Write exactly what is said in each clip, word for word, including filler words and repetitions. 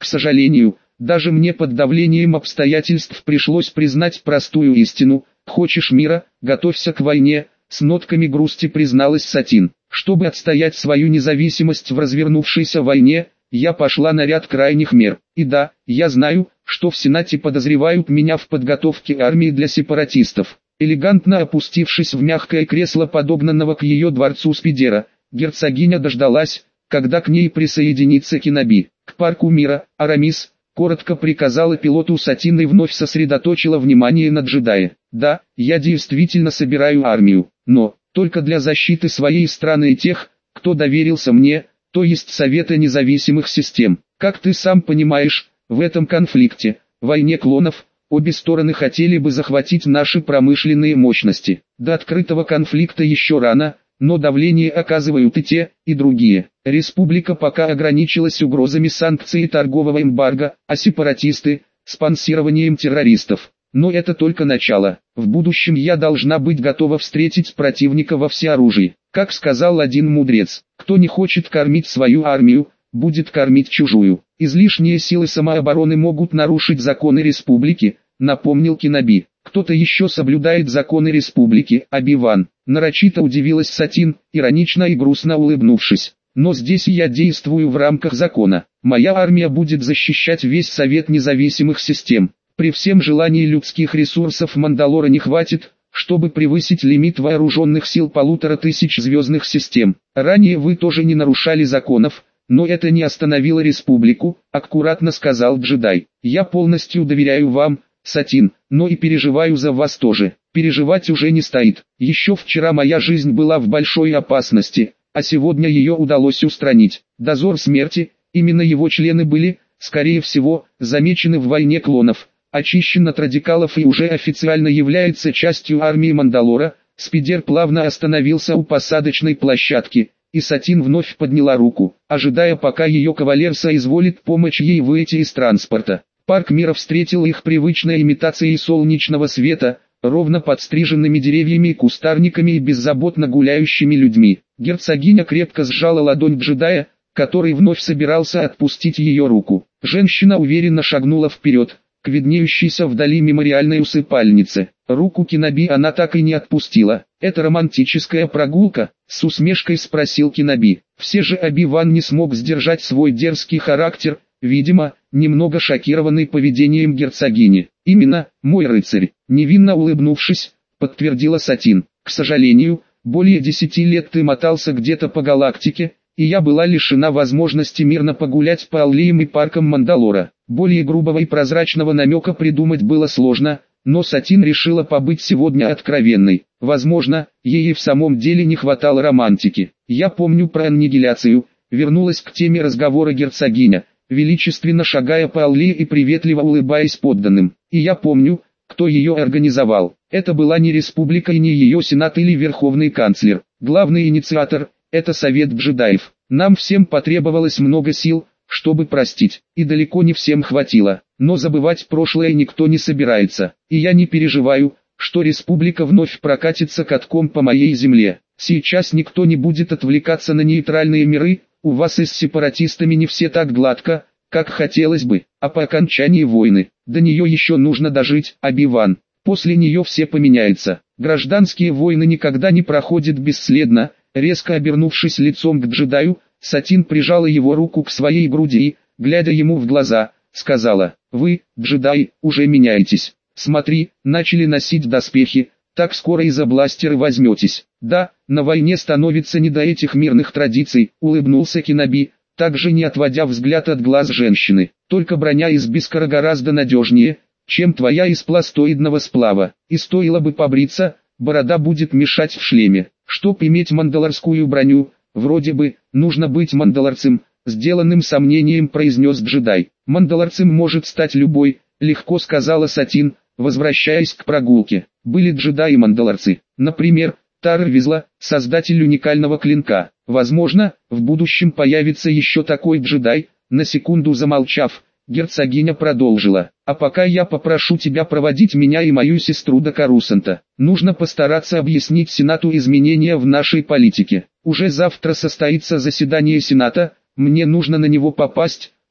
К сожалению, даже мне под давлением обстоятельств пришлось признать простую истину: хочешь мира, готовься к войне, с нотками грусти призналась Сатин. Чтобы отстоять свою независимость в развернувшейся войне, я пошла на ряд крайних мер. И да, я знаю, что в Сенате подозревают меня в подготовке армии для сепаратистов. Элегантно опустившись в мягкое кресло подогнанного к ее дворцу Спидера, герцогиня дождалась, когда к ней присоединится Киноби. К парку мира, Арамис, коротко приказала пилоту Сатин и вновь сосредоточила внимание на джедае. Да, я действительно собираю армию, но только для защиты своей страны и тех, кто доверился мне, то есть Совета независимых систем. Как ты сам понимаешь, в этом конфликте, войне клонов, обе стороны хотели бы захватить наши промышленные мощности. До открытого конфликта еще рано, но давление оказывают и те, и другие. Республика пока ограничилась угрозами санкций и торгового эмбарго, а сепаратисты – спонсированием террористов. Но это только начало. В будущем я должна быть готова встретить противника во всеоружии. Как сказал один мудрец, кто не хочет кормить свою армию, будет кормить чужую. Излишние силы самообороны могут нарушить законы республики, напомнил Киноби. Кто-то еще соблюдает законы республики, Оби-Ван. Нарочито удивилась Сатин, иронично и грустно улыбнувшись. Но здесь я действую в рамках закона. Моя армия будет защищать весь Совет независимых систем. При всем желании людских ресурсов Мандалора не хватит, чтобы превысить лимит вооруженных сил полутора тысяч звездных систем. Ранее вы тоже не нарушали законов, но это не остановило республику, аккуратно сказал джедай. Я полностью доверяю вам, Сатин, но и переживаю за вас тоже. Переживать уже не стоит. Еще вчера моя жизнь была в большой опасности, а сегодня ее удалось устранить. Дозор смерти, именно его члены были, скорее всего, замечены в войне клонов, очищен от радикалов и уже официально является частью армии Мандалора. Спидер плавно остановился у посадочной площадки, и Сатин вновь подняла руку, ожидая, пока ее кавалер соизволит помочь ей выйти из транспорта. Парк мира встретил их привычной имитацией солнечного света, ровно подстриженными деревьями и кустарниками и беззаботно гуляющими людьми. Герцогиня крепко сжала ладонь джедая, который вновь собирался отпустить ее руку. Женщина уверенно шагнула вперед, к виднеющейся вдали мемориальной усыпальнице. Руку Киноби она так и не отпустила. «Это романтическая прогулка?» — с усмешкой спросил Киноби. Все же Оби-Ван не смог сдержать свой дерзкий характер, видимо, немного шокированный поведением герцогини. «Именно, мой рыцарь», — невинно улыбнувшись, подтвердила Сатин. «К сожалению, более десяти лет ты мотался где-то по галактике, и я была лишена возможности мирно погулять по аллеям и паркам Мандалора». Более грубого и прозрачного намека придумать было сложно, но Сатин решила побыть сегодня откровенной. Возможно, ей и в самом деле не хватало романтики. «Я помню про аннигиляцию», — вернулась к теме разговора герцогиня, величественно шагая по аллее и приветливо улыбаясь подданным. «И я помню, кто ее организовал. Это была не республика и не ее сенат или верховный канцлер. Главный инициатор — это совет джедаев. Нам всем потребовалось много сил, чтобы простить, и далеко не всем хватило. Но забывать прошлое никто не собирается, и я не переживаю, что республика вновь прокатится катком по моей земле. Сейчас никто не будет отвлекаться на нейтральные миры, у вас и с сепаратистами не все так гладко, как хотелось бы, а по окончании войны, до нее еще нужно дожить, Оби-Ван. После нее все поменяется. Гражданские войны никогда не проходят бесследно». Резко обернувшись лицом к джедаю, Сатин прижала его руку к своей груди и, глядя ему в глаза, сказала: «Вы, джедай, уже меняетесь. Смотри, начали носить доспехи, так скоро и за бластеры возьметесь». «Да, на войне становится не до этих мирных традиций», — улыбнулся Киноби, также не отводя взгляд от глаз женщины. «Только броня из бискара гораздо надежнее, чем твоя из пластоидного сплава, и стоило бы побриться, борода будет мешать в шлеме. Чтоб иметь мандалорскую броню, вроде бы, нужно быть мандалорцем», — сделанным сомнением произнес джедай. «Мандалорцем может стать любой», — легко сказала Сатин, возвращаясь к прогулке. Были джедаи-мандалорцы, например, Тар Визла, создатель уникального клинка. Возможно, в будущем появится еще такой джедай. На секунду замолчав, герцогиня продолжила: «А пока я попрошу тебя проводить меня и мою сестру до Корусанта. Нужно постараться объяснить Сенату изменения в нашей политике. Уже завтра состоится заседание Сената, мне нужно на него попасть,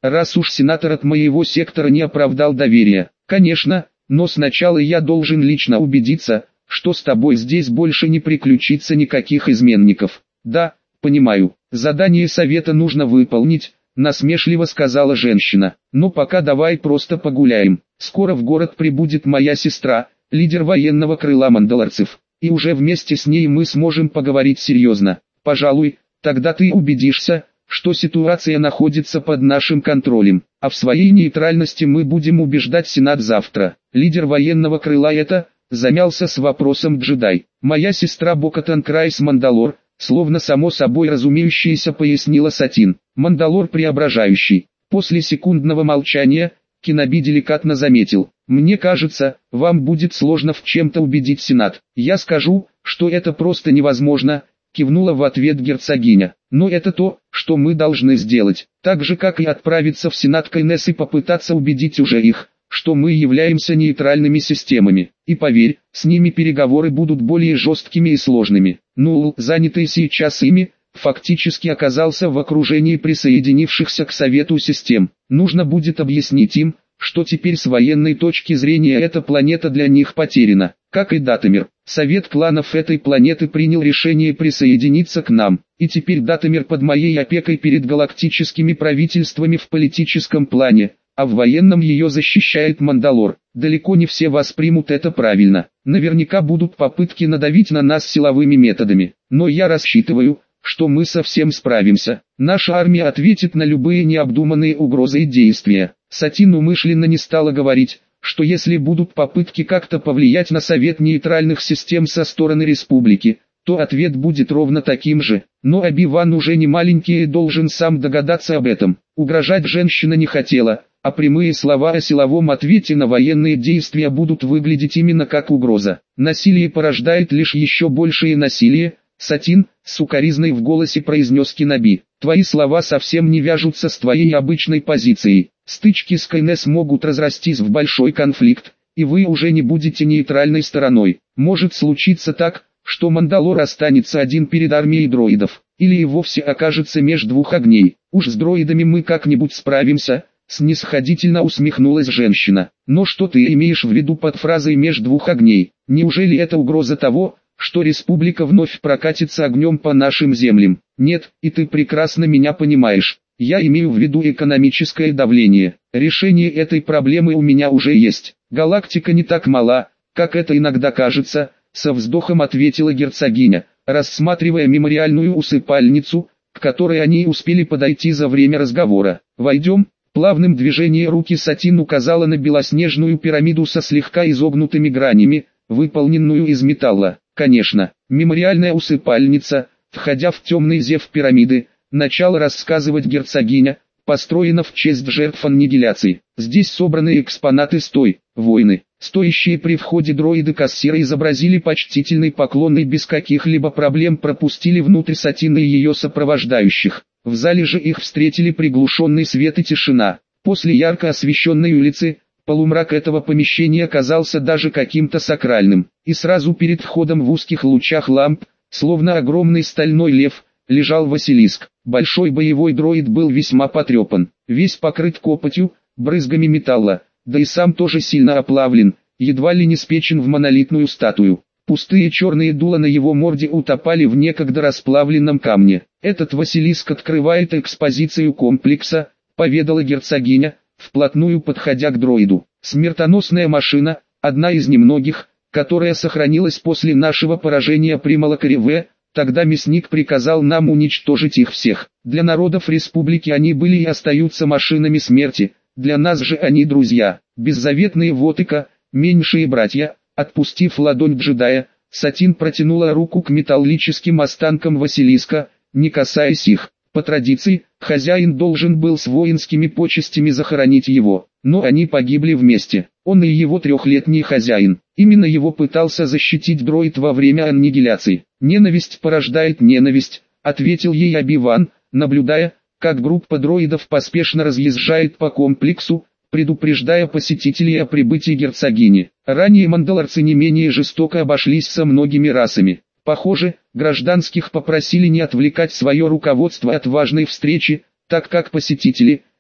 раз уж сенатор от моего сектора не оправдал доверия. Конечно, но сначала я должен лично убедиться, что с тобой здесь больше не приключится никаких изменников. Да, понимаю, задание совета нужно выполнить, насмешливо сказала женщина. Но пока давай просто погуляем. Скоро в город прибудет моя сестра, лидер военного крыла мандалорцев, и уже вместе с ней мы сможем поговорить серьезно. Пожалуй, тогда ты убедишься, что ситуация находится под нашим контролем, а в своей нейтральности мы будем убеждать Сенат завтра. Лидер военного крыла это, замялся с вопросом джедай. Моя сестра Бо-Катан Крайс Мандалор, словно само собой разумеющееся пояснила Сатин. Мандалор преображающий. После секундного молчания, Кеноби деликатно заметил: «Мне кажется, вам будет сложно в чем-то убедить Сенат. Я скажу, что это просто невозможно», кивнула в ответ герцогиня. «Но это то, что мы должны сделать, так же как и отправиться в Сенат Кайнес и попытаться убедить уже их, что мы являемся нейтральными системами. И поверь, с ними переговоры будут более жесткими и сложными». Нул, занятый сейчас ими, фактически оказался в окружении присоединившихся к Совету систем. Нужно будет объяснить им, что теперь с военной точки зрения эта планета для них потеряна. Как и Датамир, Совет кланов этой планеты принял решение присоединиться к нам, и теперь Датамир под моей опекой перед галактическими правительствами в политическом плане, а в военном ее защищает Мандалор. Далеко не все воспримут это правильно. Наверняка будут попытки надавить на нас силовыми методами, но я рассчитываю, что мы совсем справимся. Наша армия ответит на любые необдуманные угрозы и действия. Сатин умышленно не стала говорить, что если будут попытки как-то повлиять на Совет нейтральных систем со стороны республики, то ответ будет ровно таким же. Но Оби-Ван уже не маленький и должен сам догадаться об этом. Угрожать женщина не хотела, а прямые слова о силовом ответе на военные действия будут выглядеть именно как угроза. Насилие порождает лишь еще большее насилие. Сатин, с укоризной в голосе произнес Кеноби: «Твои слова совсем не вяжутся с твоей обычной позицией. Стычки с Кайнес могут разрастись в большой конфликт, и вы уже не будете нейтральной стороной. Может случиться так, что Мандалор останется один перед армией дроидов, или и вовсе окажется меж двух огней. Уж с дроидами мы как-нибудь справимся», снисходительно усмехнулась женщина. «Но что ты имеешь в виду под фразой «меж двух огней»? Неужели это угроза того, что республика вновь прокатится огнем по нашим землям? Нет, и ты прекрасно меня понимаешь. Я имею в виду экономическое давление. Решение этой проблемы у меня уже есть. Галактика не так мала, как это иногда кажется», со вздохом ответила герцогиня, рассматривая мемориальную усыпальницу, к которой они успели подойти за время разговора. «Войдем». Плавным движением руки Сатин указала на белоснежную пирамиду со слегка изогнутыми гранями, выполненную из металла. Конечно, мемориальная усыпальница, входя в темный зев пирамиды, начала рассказывать герцогиня, построена в честь жертв аннигиляции. Здесь собраны экспонаты стой, войны. Стоящие при входе дроиды-кассиры изобразили почтительный поклон и без каких-либо проблем пропустили внутрь Сатина и ее сопровождающих. В зале же их встретили приглушенный свет и тишина. После ярко освещенной улицы, полумрак этого помещения казался даже каким-то сакральным. И сразу перед входом в узких лучах ламп, словно огромный стальной лев, лежал Василиск. Большой боевой дроид был весьма потрепан, весь покрыт копотью, брызгами металла, да и сам тоже сильно оплавлен, едва ли не спечен в монолитную статую. Пустые черные дула на его морде утопали в некогда расплавленном камне. «Этот Василиск открывает экспозицию комплекса», — поведала герцогиня, вплотную подходя к дроиду. «Смертоносная машина, одна из немногих, которая сохранилась после нашего поражения при Малакаре. Тогда мясник приказал нам уничтожить их всех. Для народов республики они были и остаются машинами смерти, для нас же они друзья, беззаветные вотыка, меньшие братья». Отпустив ладонь джедая, Сатин протянула руку к металлическим останкам Василиска, не касаясь их. По традиции, хозяин должен был с воинскими почестями захоронить его, но они погибли вместе. Он и его трехлетний хозяин. Именно его пытался защитить дроид во время аннигиляции. «Ненависть порождает ненависть», — ответил ей Оби-Ван, наблюдая, как группа дроидов поспешно разъезжает по комплексу, предупреждая посетителей о прибытии герцогини. Ранее мандалорцы не менее жестоко обошлись со многими расами. Похоже, гражданских попросили не отвлекать свое руководство от важной встречи, так как посетители,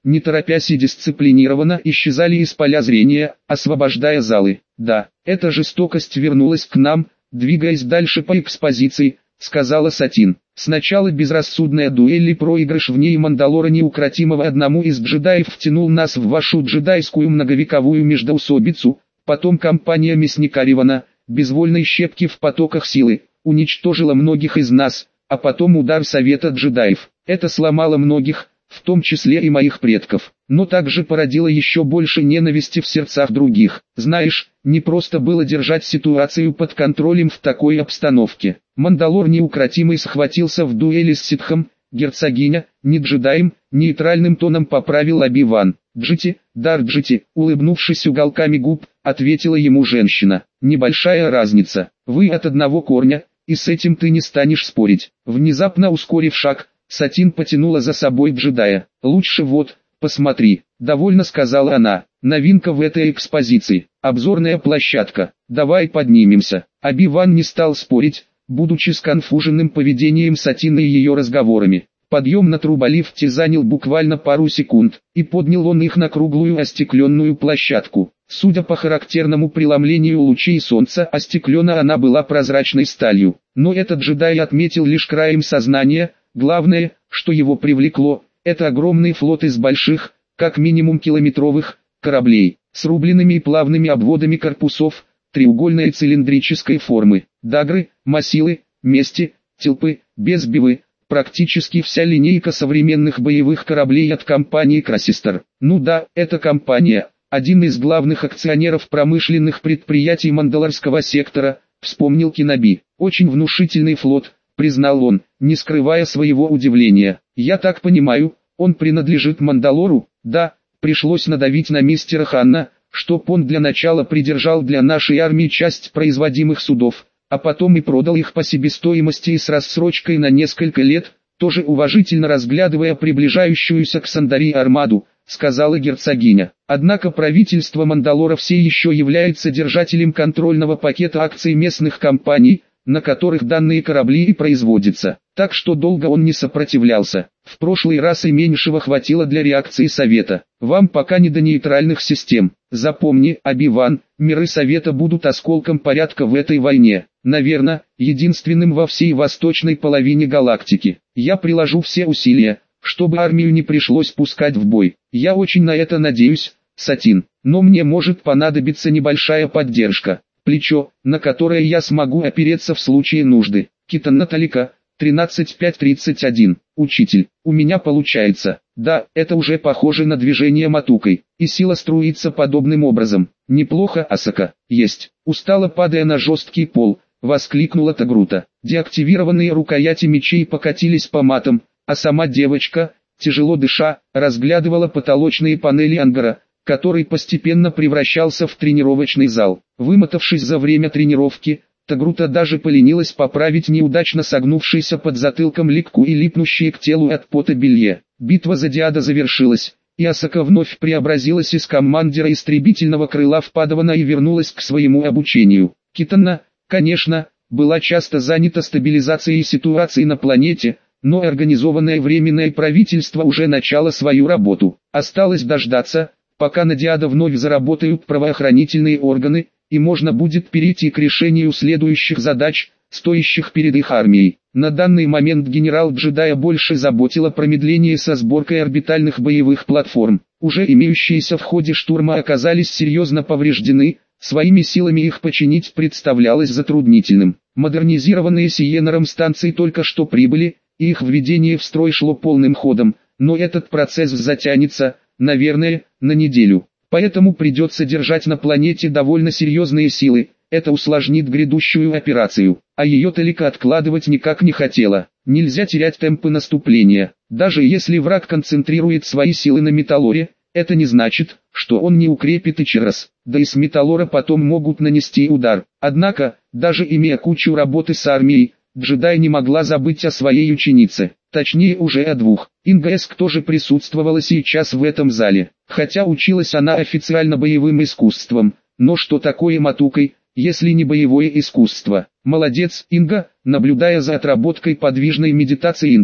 не торопясь и дисциплинированно исчезали из поля зрения, освобождая залы. Да, эта жестокость вернулась к нам, двигаясь дальше по экспозиции, сказала Сатин. Сначала безрассудная дуэль и проигрыш в ней Мандалора неукротимого одному из джедаев втянул нас в вашу джедайскую многовековую междоусобицу, потом кампания мясника Ривана, безвольной щепки в потоках силы, уничтожила многих из нас, а потом удар Совета джедаев. Это сломало многих, в том числе и моих предков, но также породило еще больше ненависти в сердцах других. Знаешь, не просто было держать ситуацию под контролем в такой обстановке. Мандалор неукротимый схватился в дуэли с ситхом, герцогиня, не джедаем, нейтральным тоном поправил Оби-Ван. «Джити, дар Джити», улыбнувшись уголками губ, ответила ему женщина. «Небольшая разница, вы от одного корня, и с этим ты не станешь спорить». Внезапно ускорив шаг, Сатин потянула за собой джедая. «Лучше вот, посмотри», — довольно сказала она. «Новинка в этой экспозиции, обзорная площадка, давай поднимемся». Оби-Ван не стал спорить, будучи сконфуженным поведением Сатин и ее разговорами. Подъем на труболифте занял буквально пару секунд, и поднял он их на круглую остекленную площадку. Судя по характерному преломлению лучей солнца, остеклена она была прозрачной сталью. Но этот джедай отметил лишь краем сознания. Главное, что его привлекло, это огромный флот из больших, как минимум километровых, кораблей, с рубленными и плавными обводами корпусов, треугольной и цилиндрической формы, дагры, массилы, мести, тилпы, безбивы, практически вся линейка современных боевых кораблей от компании Красистер. Ну да, эта компания, один из главных акционеров промышленных предприятий Мандалорского сектора, вспомнил Кеноби. Очень внушительный флот, признал он, не скрывая своего удивления. «Я так понимаю, он принадлежит Мандалору?» «Да, пришлось надавить на мистера Ханна, чтоб он для начала придержал для нашей армии часть производимых судов, а потом и продал их по себестоимости и с рассрочкой на несколько лет, тоже уважительно разглядывая приближающуюся к Сандари армаду», сказала герцогиня. «Однако правительство Мандалора все еще является держателем контрольного пакета акций местных компаний, на которых данные корабли и производятся, так что долго он не сопротивлялся. В прошлый раз и меньшего хватило для реакции Совета. Вам пока не до нейтральных систем. Запомни, Оби-Ван, миры Совета будут осколком порядка в этой войне. Наверное, единственным во всей восточной половине галактики. Я приложу все усилия, чтобы армию не пришлось пускать в бой. Я очень на это надеюсь, Сатин, но мне может понадобиться небольшая поддержка. Плечо, на которое я смогу опереться в случае нужды. Китан Наталика, тринадцать пять тридцать один. Учитель, у меня получается. Да, это уже похоже на движение матукой, и сила струится подобным образом. Неплохо, Асака. Есть. Устало падая на жесткий пол, воскликнула Тагрута. Деактивированные рукояти мечей покатились по матам, а сама девочка, тяжело дыша, разглядывала потолочные панели ангара, который постепенно превращался в тренировочный зал. Вымотавшись за время тренировки, Тагрута даже поленилась поправить неудачно согнувшийся под затылком ликку и липнущие к телу от пота белье. Битва за Диада завершилась, и Асака вновь преобразилась из командира истребительного крыла в Падавана и вернулась к своему обучению. Китана, конечно, была часто занята стабилизацией ситуации на планете, но организованное временное правительство уже начало свою работу. Осталось дождаться, пока на Диада вновь заработают правоохранительные органы, и можно будет перейти к решению следующих задач, стоящих перед их армией. На данный момент генерал-джедая больше заботило промедление со сборкой орбитальных боевых платформ. Уже имеющиеся в ходе штурма оказались серьезно повреждены, своими силами их починить представлялось затруднительным. Модернизированные Сиенером станции только что прибыли, и их введение в строй шло полным ходом, но этот процесс затянется, наверное, на неделю. Поэтому придется держать на планете довольно серьезные силы, это усложнит грядущую операцию, а ее Талика откладывать никак не хотела. Нельзя терять темпы наступления, даже если враг концентрирует свои силы на Металлоре, это не значит, что он не укрепит Ичерос, да и с Металлора потом могут нанести удар. Однако, даже имея кучу работы с армией, джедай не могла забыть о своей ученице, точнее уже о двух. Инга Эск тоже присутствовала сейчас в этом зале, хотя училась она официально боевым искусством, но что такое матукой, если не боевое искусство? Молодец, Инга, наблюдая за отработкой подвижной медитации Инги,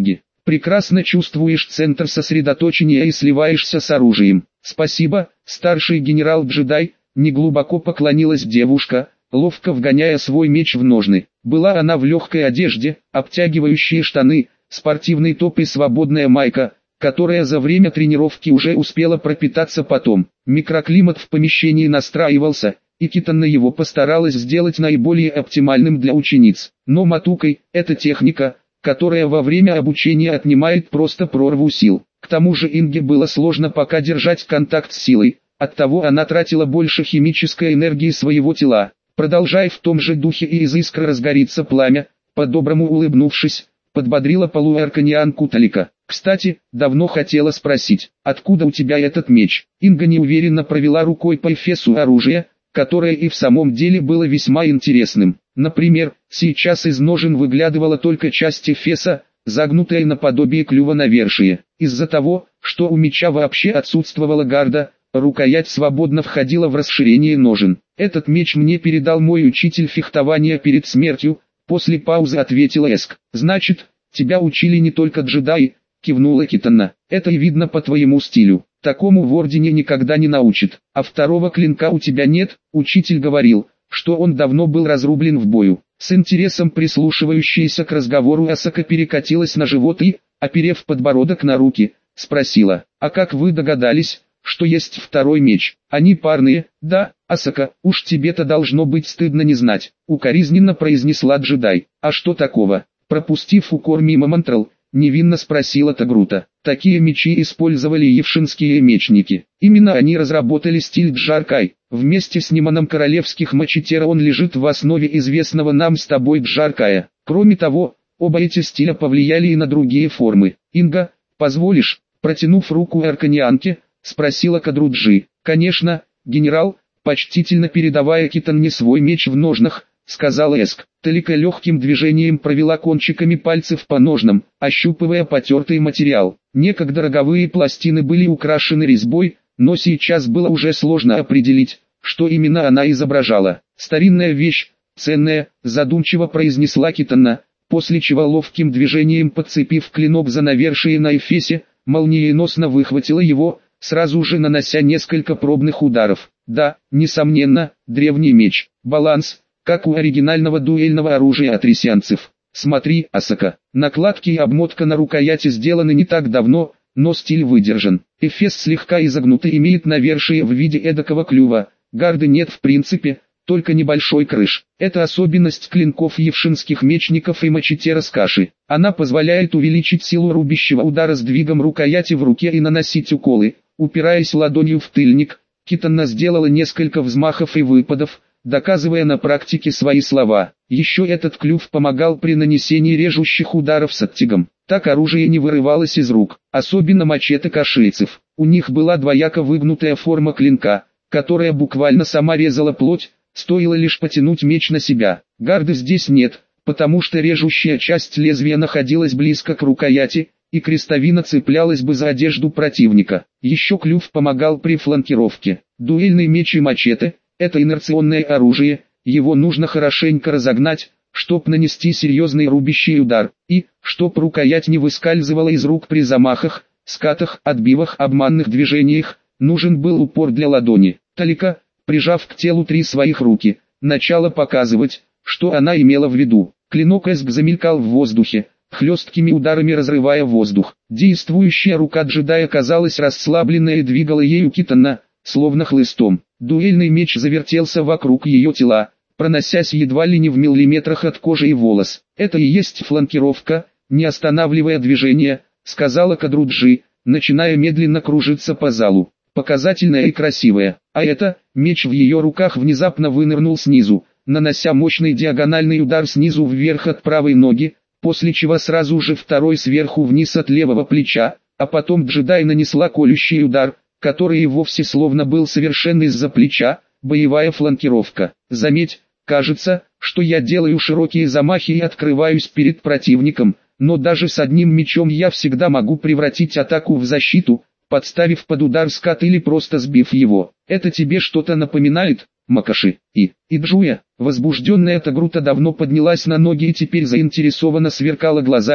Прекрасно чувствуешь центр сосредоточения и сливаешься с оружием. Спасибо, старший генерал-джедай, неглубоко поклонилась девушка, ловко вгоняя свой меч в ножны. Была она в легкой одежде, обтягивающие штаны, спортивный топ и свободная майка, которая за время тренировки уже успела пропитаться потом. Микроклимат в помещении настраивался, и Китана его постаралась сделать наиболее оптимальным для учениц. Но матукой – это техника, которая во время обучения отнимает просто прорву сил. К тому же Инге было сложно пока держать контакт с силой, оттого она тратила больше химической энергии своего тела. Продолжай в том же духе, и из искры разгорится пламя, по-доброму улыбнувшись, подбодрила полуарканианку Талика. Кстати, давно хотела спросить, откуда у тебя этот меч? Инга неуверенно провела рукой по эфесу оружия, которое и в самом деле было весьма интересным. Например, сейчас из ножен выглядывала только часть эфеса, загнутая наподобие клюва навершие. Из-за того, что у меча вообще отсутствовала гарда, рукоять свободно входила в расширение ножен. Этот меч мне передал мой учитель фехтования перед смертью, после паузы ответила Эск. Значит, тебя учили не только джедаи, кивнула Китана. Это и видно по твоему стилю. Такому в ордене никогда не научат. А второго клинка у тебя нет, учитель говорил, что он давно был разрублен в бою. С интересом прислушивающаяся к разговору Асака перекатилась на живот и, оперев подбородок на руки, спросила: «А как вы догадались, что есть второй меч? Они парные?» «Да, Асака, уж тебе-то должно быть стыдно не знать», — укоризненно произнесла джедай. «А что такого?» Пропустив укор мимо Мантрал, невинно спросила Тагрута. Такие мечи использовали евшинские мечники. Именно они разработали стиль Джаркай. Вместе с Ниманом королевских мачетера он лежит в основе известного нам с тобой Джаркая. Кроме того, оба эти стиля повлияли и на другие формы. «Инга, позволишь?» Протянув руку арканианке, спросила Кадруджи. «Конечно, генерал», почтительно передавая Китанне свой меч в ножнах, сказала Эск. Талика легким движением провела кончиками пальцев по ножнам, ощупывая потертый материал. Некогда роговые пластины были украшены резьбой, но сейчас было уже сложно определить, что именно она изображала. «Старинная вещь, ценная», задумчиво произнесла Китанна, после чего ловким движением подцепив клинок за навершие на эфесе, молниеносно выхватила его, сразу же нанося несколько пробных ударов. Да, несомненно, древний меч. Баланс, как у оригинального дуэльного оружия атрисианцев. Смотри, Асака, накладки и обмотка на рукояти сделаны не так давно, но стиль выдержан. Эфес слегка изогнут и имеет навершие в виде эдакого клюва. Гарды нет в принципе, только небольшой крыш. Это особенность клинков евшинских мечников и мачетера с каши. Она позволяет увеличить силу рубящего удара сдвигом рукояти в руке и наносить уколы, упираясь ладонью в тыльник. Китанна сделала несколько взмахов и выпадов, доказывая на практике свои слова. Еще этот клюв помогал при нанесении режущих ударов с оттягом. Так оружие не вырывалось из рук, особенно мачете кашийцев. У них была двояко выгнутая форма клинка, которая буквально сама резала плоть, стоило лишь потянуть меч на себя. Гарды здесь нет, потому что режущая часть лезвия находилась близко к рукояти, и крестовина цеплялась бы за одежду противника. Еще клюв помогал при фланкировке. Дуэльный меч и мачете – это инерционное оружие, его нужно хорошенько разогнать, чтоб нанести серьезный рубящий удар, и, чтоб рукоять не выскальзывала из рук при замахах, скатах, отбивах, обманных движениях, нужен был упор для ладони. Талика, прижав к телу три своих руки, начала показывать, что она имела в виду. Клинок Эск замелькал в воздухе, хлесткими ударами разрывая воздух. Действующая рука джедая казалась расслабленной и двигала ею Китанна, словно хлыстом. Дуэльный меч завертелся вокруг ее тела, проносясь едва ли не в миллиметрах от кожи и волос. «Это и есть фланкировка, не останавливая движение», — сказала Кадруджи, начиная медленно кружиться по залу. «Показательная и красивая. А это...» Меч в ее руках внезапно вынырнул снизу, нанося мощный диагональный удар снизу вверх от правой ноги, после чего сразу же второй сверху вниз от левого плеча, а потом джедай нанесла колющий удар, который и вовсе словно был совершен из-за плеча, боевая фланкировка. Заметь, кажется, что я делаю широкие замахи и открываюсь перед противником, но даже с одним мечом я всегда могу превратить атаку в защиту, подставив под удар скат или просто сбив его. Это тебе что-то напоминает, Макаши? И, и Джуя, возбужденная Тагрута давно поднялась на ноги и теперь заинтересованно сверкала глазами,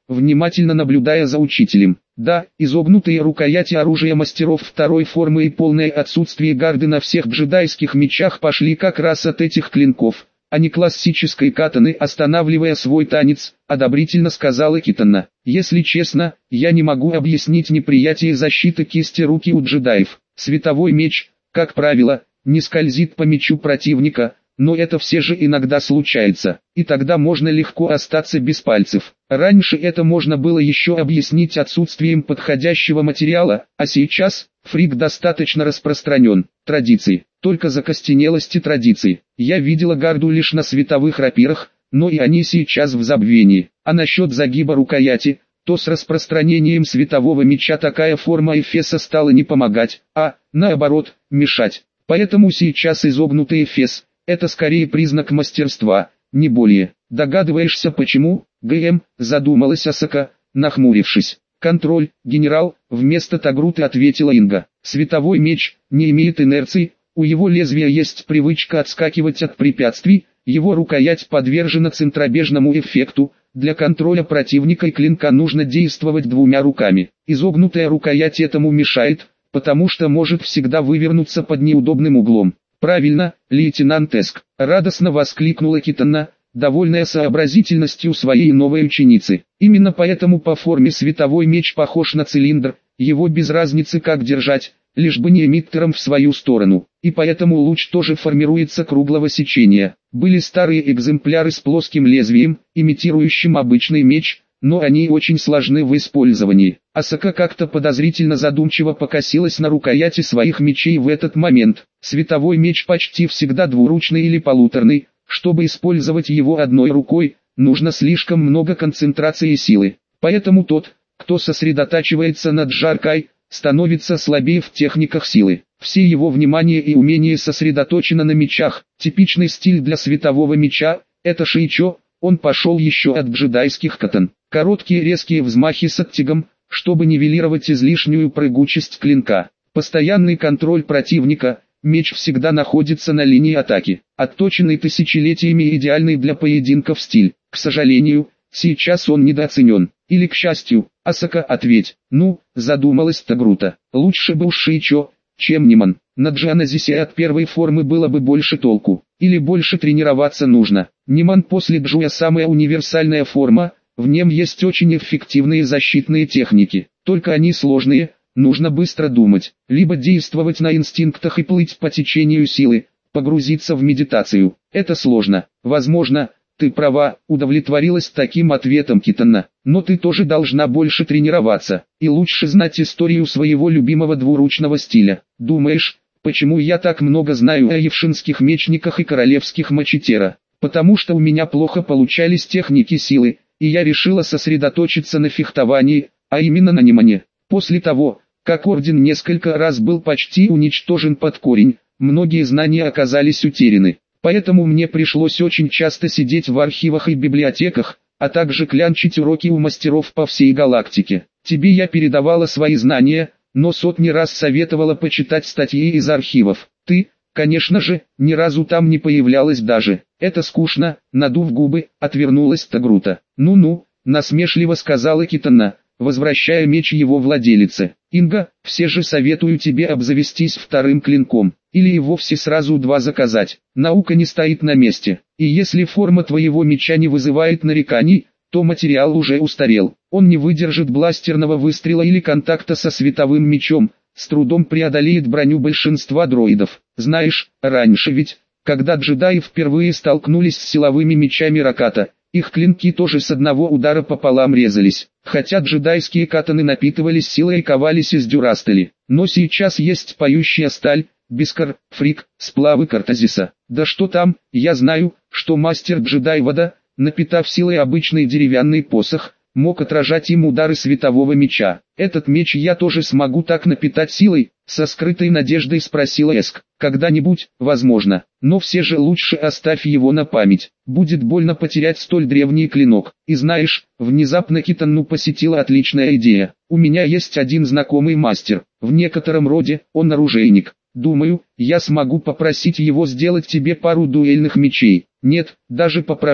внимательно наблюдая за учителем. Да, изогнутые рукояти оружия мастеров второй формы и полное отсутствие гарды на всех джедайских мечах пошли как раз от этих клинков, а не классической катаны. Останавливая свой танец, одобрительно сказала Китана. Если честно, я не могу объяснить неприятие защиты кисти руки у джедаев. Световой меч, как правило, не скользит по мечу противника, но это все же иногда случается, и тогда можно легко остаться без пальцев. Раньше это можно было еще объяснить отсутствием подходящего материала, а сейчас фрик достаточно распространен. Традиции, только закостенелости традиций. Я видела гарду лишь на световых рапирах, но и они сейчас в забвении. А насчет загиба рукояти, то с распространением светового меча такая форма эфеса стала не помогать, а, наоборот, мешать. Поэтому сейчас изогнутый эфес – это скорее признак мастерства, не более. Догадываешься почему? ГМ, задумалась Асака, нахмурившись. Контроль, генерал, вместо Тагруты ответила Инга. Световой меч не имеет инерции, у его лезвия есть привычка отскакивать от препятствий, его рукоять подвержена центробежному эффекту. Для контроля противника и клинка нужно действовать двумя руками. Изогнутая рукоять этому мешает, потому что может всегда вывернуться под неудобным углом. «Правильно, лейтенант Эск», — радостно воскликнула Китана, довольная сообразительностью своей новой ученицы. Именно поэтому по форме световой меч похож на цилиндр, его без разницы как держать, лишь бы не эмиттером в свою сторону. И поэтому луч тоже формируется круглого сечения. Были старые экземпляры с плоским лезвием, имитирующим обычный меч, но они очень сложны в использовании. Асака как-то подозрительно задумчиво покосилась на рукояти своих мечей в этот момент. Световой меч почти всегда двуручный или полуторный, чтобы использовать его одной рукой, нужно слишком много концентрации силы. Поэтому тот, кто сосредотачивается над жаркой, становится слабее в техниках силы. Все его внимание и умение сосредоточено на мечах. Типичный стиль для светового меча – это шиичо, он пошел еще от джедайских катан. Короткие резкие взмахи с оттягом, чтобы нивелировать излишнюю прыгучесть клинка. Постоянный контроль противника, меч всегда находится на линии атаки. Отточенный тысячелетиями идеальный для поединков стиль. К сожалению, сейчас он недооценен. Или к счастью, Асака, ответь. Ну, задумалась Тагрута. Лучше бы уж шиичо, чем ниман. На джианазисе от первой формы было бы больше толку. Или больше тренироваться нужно. Ниман после джуя самая универсальная форма, в нем есть очень эффективные защитные техники. Только они сложные, нужно быстро думать. Либо действовать на инстинктах и плыть по течению силы, погрузиться в медитацию. Это сложно. Возможно, ты права, удовлетворилась таким ответом Китана. Но ты тоже должна больше тренироваться, и лучше знать историю своего любимого двуручного стиля. Думаешь, почему я так много знаю о евшинских мечниках и королевских мачетера? Потому что у меня плохо получались техники силы, и я решила сосредоточиться на фехтовании, а именно на нимане. После того, как орден несколько раз был почти уничтожен под корень, многие знания оказались утеряны. Поэтому мне пришлось очень часто сидеть в архивах и библиотеках, а также клянчить уроки у мастеров по всей галактике. Тебе я передавала свои знания, но сотни раз советовала почитать статьи из архивов. Ты, конечно же, ни разу там не появлялась даже. Это скучно, надув губы, отвернулась Тагрута. Ну-ну, насмешливо сказала Китана, возвращая меч его владелице. Инга, все же советую тебе обзавестись вторым клинком, или и вовсе сразу два заказать. Наука не стоит на месте, и если форма твоего меча не вызывает нареканий, то материал уже устарел. Он не выдержит бластерного выстрела или контакта со световым мечом, с трудом преодолеет броню большинства дроидов. Знаешь, раньше ведь, когда джедаи впервые столкнулись с силовыми мечами Раката, их клинки тоже с одного удара пополам резались. Хотя джедайские катаны напитывались силой и ковались из дюрастели. Но сейчас есть поющая сталь, бискар, фрик, сплавы картазиса. Да что там, я знаю, что мастер-джедай Вада, напитав силой обычный деревянный посох, мог отражать им удары светового меча. Этот меч я тоже смогу так напитать силой? Со скрытой надеждой спросила Эск. Когда-нибудь, возможно, но все же лучше оставь его на память. Будет больно потерять столь древний клинок. И знаешь, внезапно Китану посетила отличная идея. У меня есть один знакомый мастер, в некотором роде он оружейник. Думаю, я смогу попросить его сделать тебе пару дуэльных мечей. Нет, даже попрошу,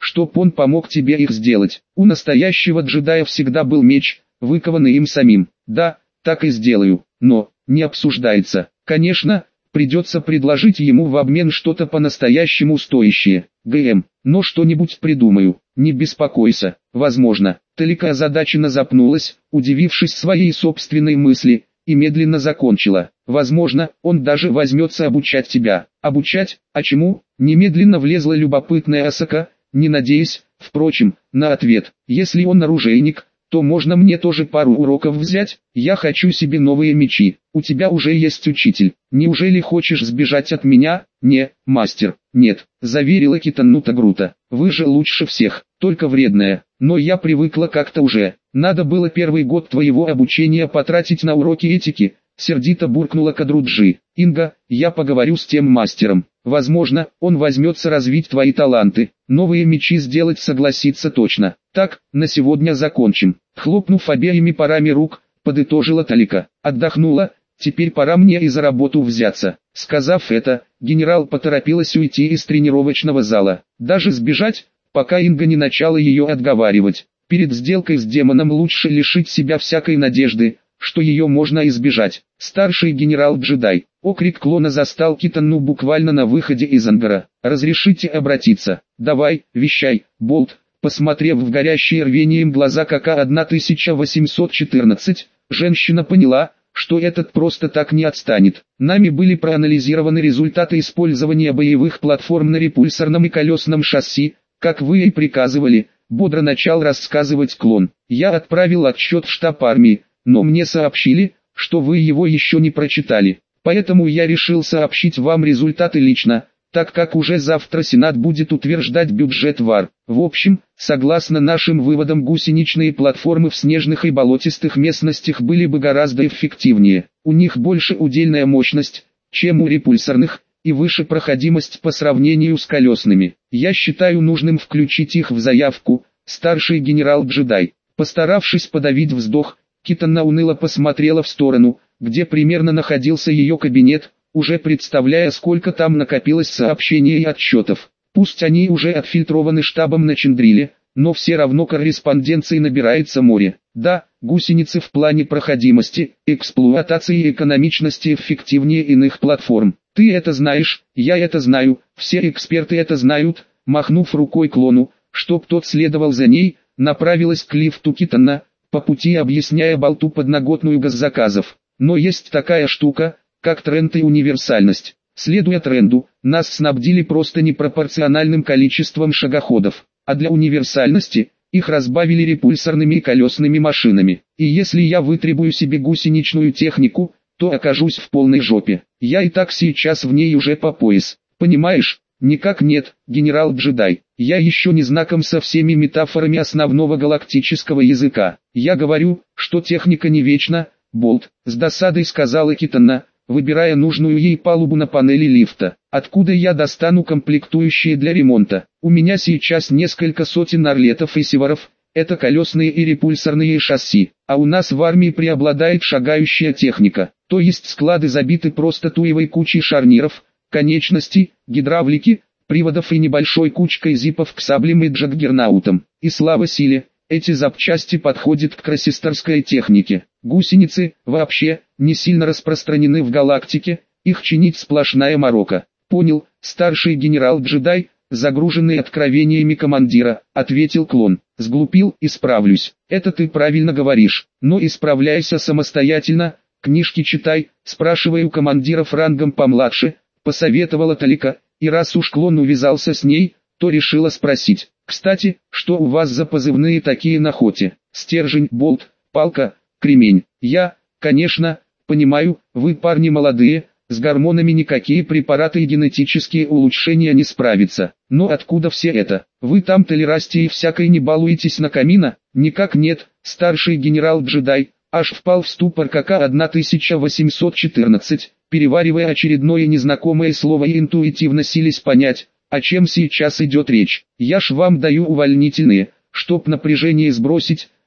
чтоб он помог тебе их сделать. У настоящего джедая всегда был меч, выкованный им самим. Да, так и сделаю, но, не обсуждается. Конечно, придется предложить ему в обмен что-то по-настоящему стоящее. ГМ, но что-нибудь придумаю, не беспокойся. Возможно. Талика озадаченно запнулась, удивившись своей собственной мысли, и медленно закончила. Возможно, он даже возьмется обучать тебя. Обучать? А чему? Немедленно влезла любопытная Асака, не надеясь, впрочем, на ответ. Если он оружейник, то можно мне тоже пару уроков взять? Я хочу себе новые мечи. У тебя уже есть учитель. Неужели хочешь сбежать от меня? Не, мастер, нет, заверила Китанута Грута. Вы же лучше всех, только вредная. Но я привыкла как-то уже. Надо было первый год твоего обучения потратить на уроки этики. Сердито буркнула Кадруджи. Инга, я поговорю с тем мастером. Возможно, он возьмется развить твои таланты. Новые мечи сделать согласится точно. Так, на сегодня закончим. Хлопнув обеими парами рук, подытожила Талика. Отдохнула, теперь пора мне и за работу взяться. Сказав это, генерал поторопилась уйти из тренировочного зала. Даже сбежать, пока Инга не начала ее отговаривать. Перед сделкой с демоном лучше лишить себя всякой надежды, что ее можно избежать. Старший генерал-джедай. Окрик клона застал Китану буквально на выходе из ангара. «Разрешите обратиться?» «Давай, вещай, Болт». Посмотрев в горящие рвением глаза ка ка тысяча восемьсот четырнадцать, женщина поняла, что этот просто так не отстанет. Нами были проанализированы результаты использования боевых платформ на репульсорном и колесном шасси, как вы и приказывали, бодро начал рассказывать клон. Я отправил отчет в штаб армии, но мне сообщили, что вы его еще не прочитали. Поэтому я решил сообщить вам результаты лично, так как уже завтра Сенат будет утверждать бюджет ВАР. В общем, согласно нашим выводам, гусеничные платформы в снежных и болотистых местностях были бы гораздо эффективнее. У них больше удельная мощность, чем у репульсорных, и выше проходимость по сравнению с колесными. Я считаю нужным включить их в заявку. Старший генерал-джедай, постаравшись подавить вздох, Китана уныло посмотрела в сторону, где примерно находился ее кабинет, уже представляя, сколько там накопилось сообщений и отчетов. Пусть они уже отфильтрованы штабом на Чендриле, но все равно корреспонденции набирается море. Да, гусеницы в плане проходимости, эксплуатации и экономичности эффективнее иных платформ. Ты это знаешь, я это знаю, все эксперты это знают. Махнув рукой клону, чтоб тот следовал за ней, направилась к лифту Китана, по пути объясняя Болту подноготную госзаказов. Но есть такая штука, как тренд и универсальность. Следуя тренду, нас снабдили просто непропорциональным количеством шагоходов, а для универсальности, их разбавили репульсорными и колесными машинами. И если я вытребую себе гусеничную технику, то окажусь в полной жопе. Я и так сейчас в ней уже по пояс. Понимаешь? Никак нет, генерал-джедай. Я еще не знаком со всеми метафорами основного галактического языка. Я говорю, что техника не вечна, Болт, с досадой сказала Китана, выбирая нужную ей палубу на панели лифта. Откуда я достану комплектующие для ремонта? У меня сейчас несколько сотен орлетов и севаров, это колесные и репульсорные шасси, а у нас в армии преобладает шагающая техника, то есть склады забиты просто туевой кучей шарниров, конечностей, гидравлики, приводов и небольшой кучкой зипов к саблям и джаггернаутам. И слава силе, эти запчасти подходят к кроссисторской технике. Гусеницы, вообще, не сильно распространены в галактике, их чинить сплошная морока. Понял, старший генерал-джедай, загруженный откровениями командира, ответил клон. Сглупил, исправлюсь. Это ты правильно говоришь, но исправляйся самостоятельно, книжки читай, спрашивай у командиров рангом помладше, посоветовала Талика, и раз уж клон увязался с ней, то решила спросить. Кстати, что у вас за позывные такие на хоте? Стержень, болт, палка, кремень. Я, конечно, понимаю, вы парни молодые, с гормонами никакие препараты и генетические улучшения не справятся. Но откуда все это? Вы там толерастией всякой не балуетесь на камина? Никак нет, старший генерал-джедай, аж впал в ступор ка ка тысяча восемьсот четырнадцать, переваривая очередное незнакомое слово и интуитивно силясь понять, о чем сейчас идет речь. Я ж вам даю увольнительные, чтоб напряжение сбросить,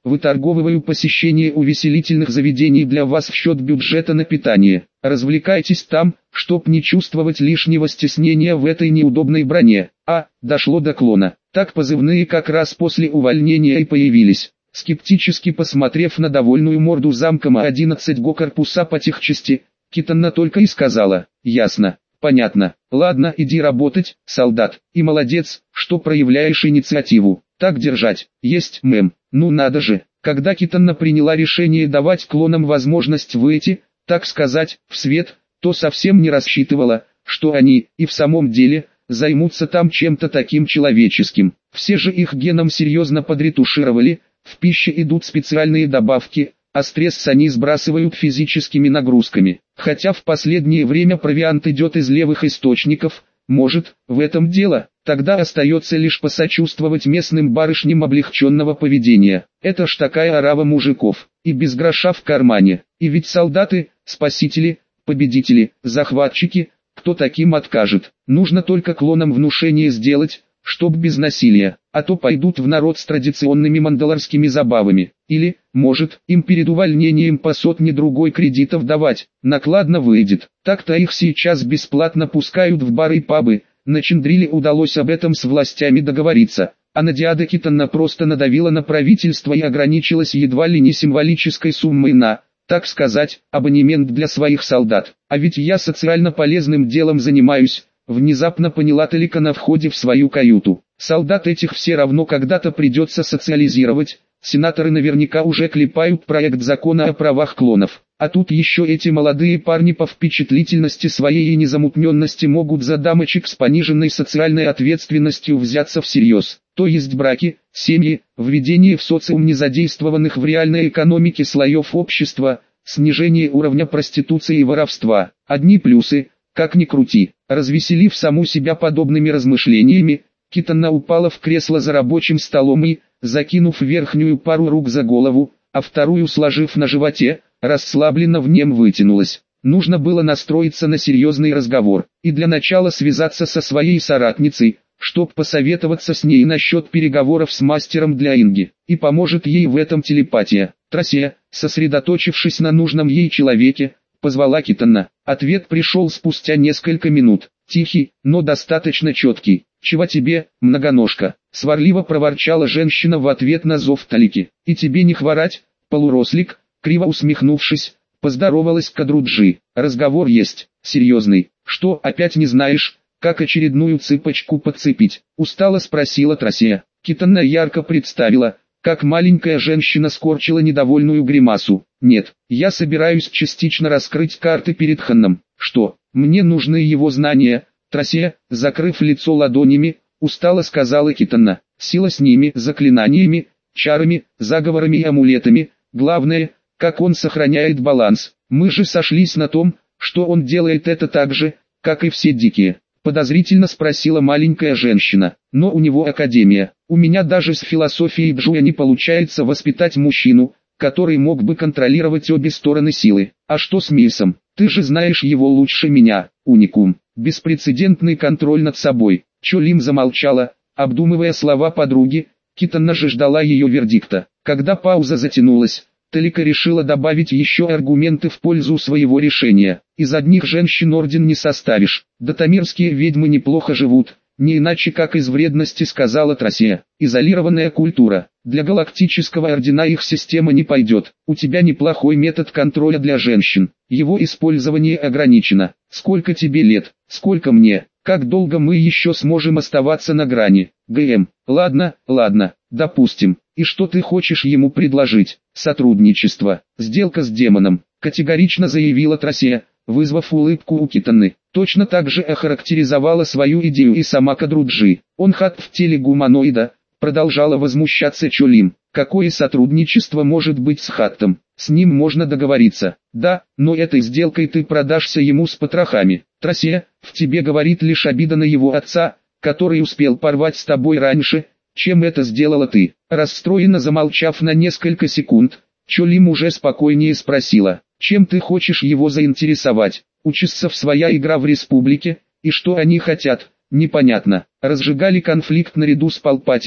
выторговываю посещение увеселительных заведений для вас в счет бюджета на питание. Развлекайтесь там, чтоб не чувствовать лишнего стеснения в этой неудобной броне. А, дошло до клона. Так позывные как раз после увольнения и появились. Скептически посмотрев на довольную морду замкома одиннадцать го корпуса по техчасти, Китанна только и сказала: «Ясно, понятно. Ладно, иди работать, солдат, и молодец, что проявляешь инициативу. Так держать. Есть, мэм». Ну надо же, когда Китанна приняла решение давать клонам возможность выйти, так сказать, в свет, то совсем не рассчитывала, что они, и в самом деле, займутся там чем-то таким человеческим. Все же их геном серьезно подретушировали, в пище идут специальные добавки, а стресс они сбрасывают физическими нагрузками. Хотя в последнее время провиант идет из левых источников, может, в этом дело, тогда остается лишь посочувствовать местным барышням облегченного поведения. Это ж такая орава мужиков, и без гроша в кармане, и ведь солдаты, спасители, победители, захватчики, кто таким откажет? Нужно только клонам внушение сделать, чтоб без насилия, а то пойдут в народ с традиционными мандалорскими забавами. Или, может, им перед увольнением по сотне другой кредитов давать, накладно выйдет. Так-то их сейчас бесплатно пускают в бары и пабы, на Чандриле удалось об этом с властями договориться, а Надиада Китанна просто надавила на правительство и ограничилась едва ли не символической суммой на, так сказать, абонемент для своих солдат. А ведь я социально полезным делом занимаюсь. Внезапно поняла Талика на входе в свою каюту. Солдат этих все равно когда-то придется социализировать, сенаторы наверняка уже клепают проект закона о правах клонов. А тут еще эти молодые парни по впечатлительности своей и незамутненности могут за дамочек с пониженной социальной ответственностью взяться всерьез. То есть браки, семьи, введение в социум незадействованных в реальной экономике слоев общества, снижение уровня проституции и воровства. Одни плюсы. Как ни крути, развеселив саму себя подобными размышлениями, Китанна упала в кресло за рабочим столом и, закинув верхнюю пару рук за голову, а вторую сложив на животе, расслабленно в нем вытянулась. Нужно было настроиться на серьезный разговор, и для начала связаться со своей соратницей, чтоб посоветоваться с ней насчет переговоров с мастером для Инги, и поможет ей в этом телепатия. Трассе, сосредоточившись на нужном ей человеке, позвала Китанна. Ответ пришел спустя несколько минут, тихий, но достаточно четкий. «Чего тебе, многоножка?» — сварливо проворчала женщина в ответ на зов Талики. «И тебе не хворать, полурослик?» — криво усмехнувшись, поздоровалась Кадруджи. «Разговор есть, серьезный. Что, опять не знаешь, как очередную цыпочку подцепить?» — устало спросила Трасия. Китанна ярко представила, как маленькая женщина скорчила недовольную гримасу. «Нет, я собираюсь частично раскрыть карты перед Ханном. Что, мне нужны его знания?» Трасия, закрыв лицо ладонями, устало сказала Китанна. «Сила с ними, заклинаниями, чарами, заговорами и амулетами. Главное, как он сохраняет баланс. Мы же сошлись на том, что он делает это так же, как и все дикие». Подозрительно спросила маленькая женщина. «Но у него академия. У меня даже с философией Джуя не получается воспитать мужчину, который мог бы контролировать обе стороны силы. А что с Мисом? Ты же знаешь его лучше меня, уникум. Беспрецедентный контроль над собой». Чолим замолчала, обдумывая слова подруги. Китанна же ждала ее вердикта. Когда пауза затянулась, Талика решила добавить еще аргументы в пользу своего решения. «Из одних женщин орден не составишь. Датамирские ведьмы неплохо живут, не иначе как из вредности», — сказала Трасия. «Изолированная культура. Для галактического ордена их система не пойдет. У тебя неплохой метод контроля для женщин. Его использование ограничено. Сколько тебе лет? Сколько мне? Как долго мы еще сможем оставаться на грани? ГМ. Ладно, ладно, допустим. И что ты хочешь ему предложить?» «Сотрудничество. Сделка с демоном», — категорично заявила Трасия, вызвав улыбку у Китанны. Точно так же охарактеризовала свою идею и сама Кадруджи. «Он хат в теле гуманоида», — продолжала возмущаться Чолим. «Какое сотрудничество может быть с хаттом? С ним можно договориться. Да, но этой сделкой ты продашься ему с потрохами. Трасия, в тебе говорит лишь обида на его отца, который успел порвать с тобой раньше, чем это сделала ты». Расстроенно замолчав на несколько секунд, Чолим уже спокойнее спросила: «Чем ты хочешь его заинтересовать? Участцев своя игра в республике, и что они хотят, непонятно. Разжигали конфликт наряду с Палпатином,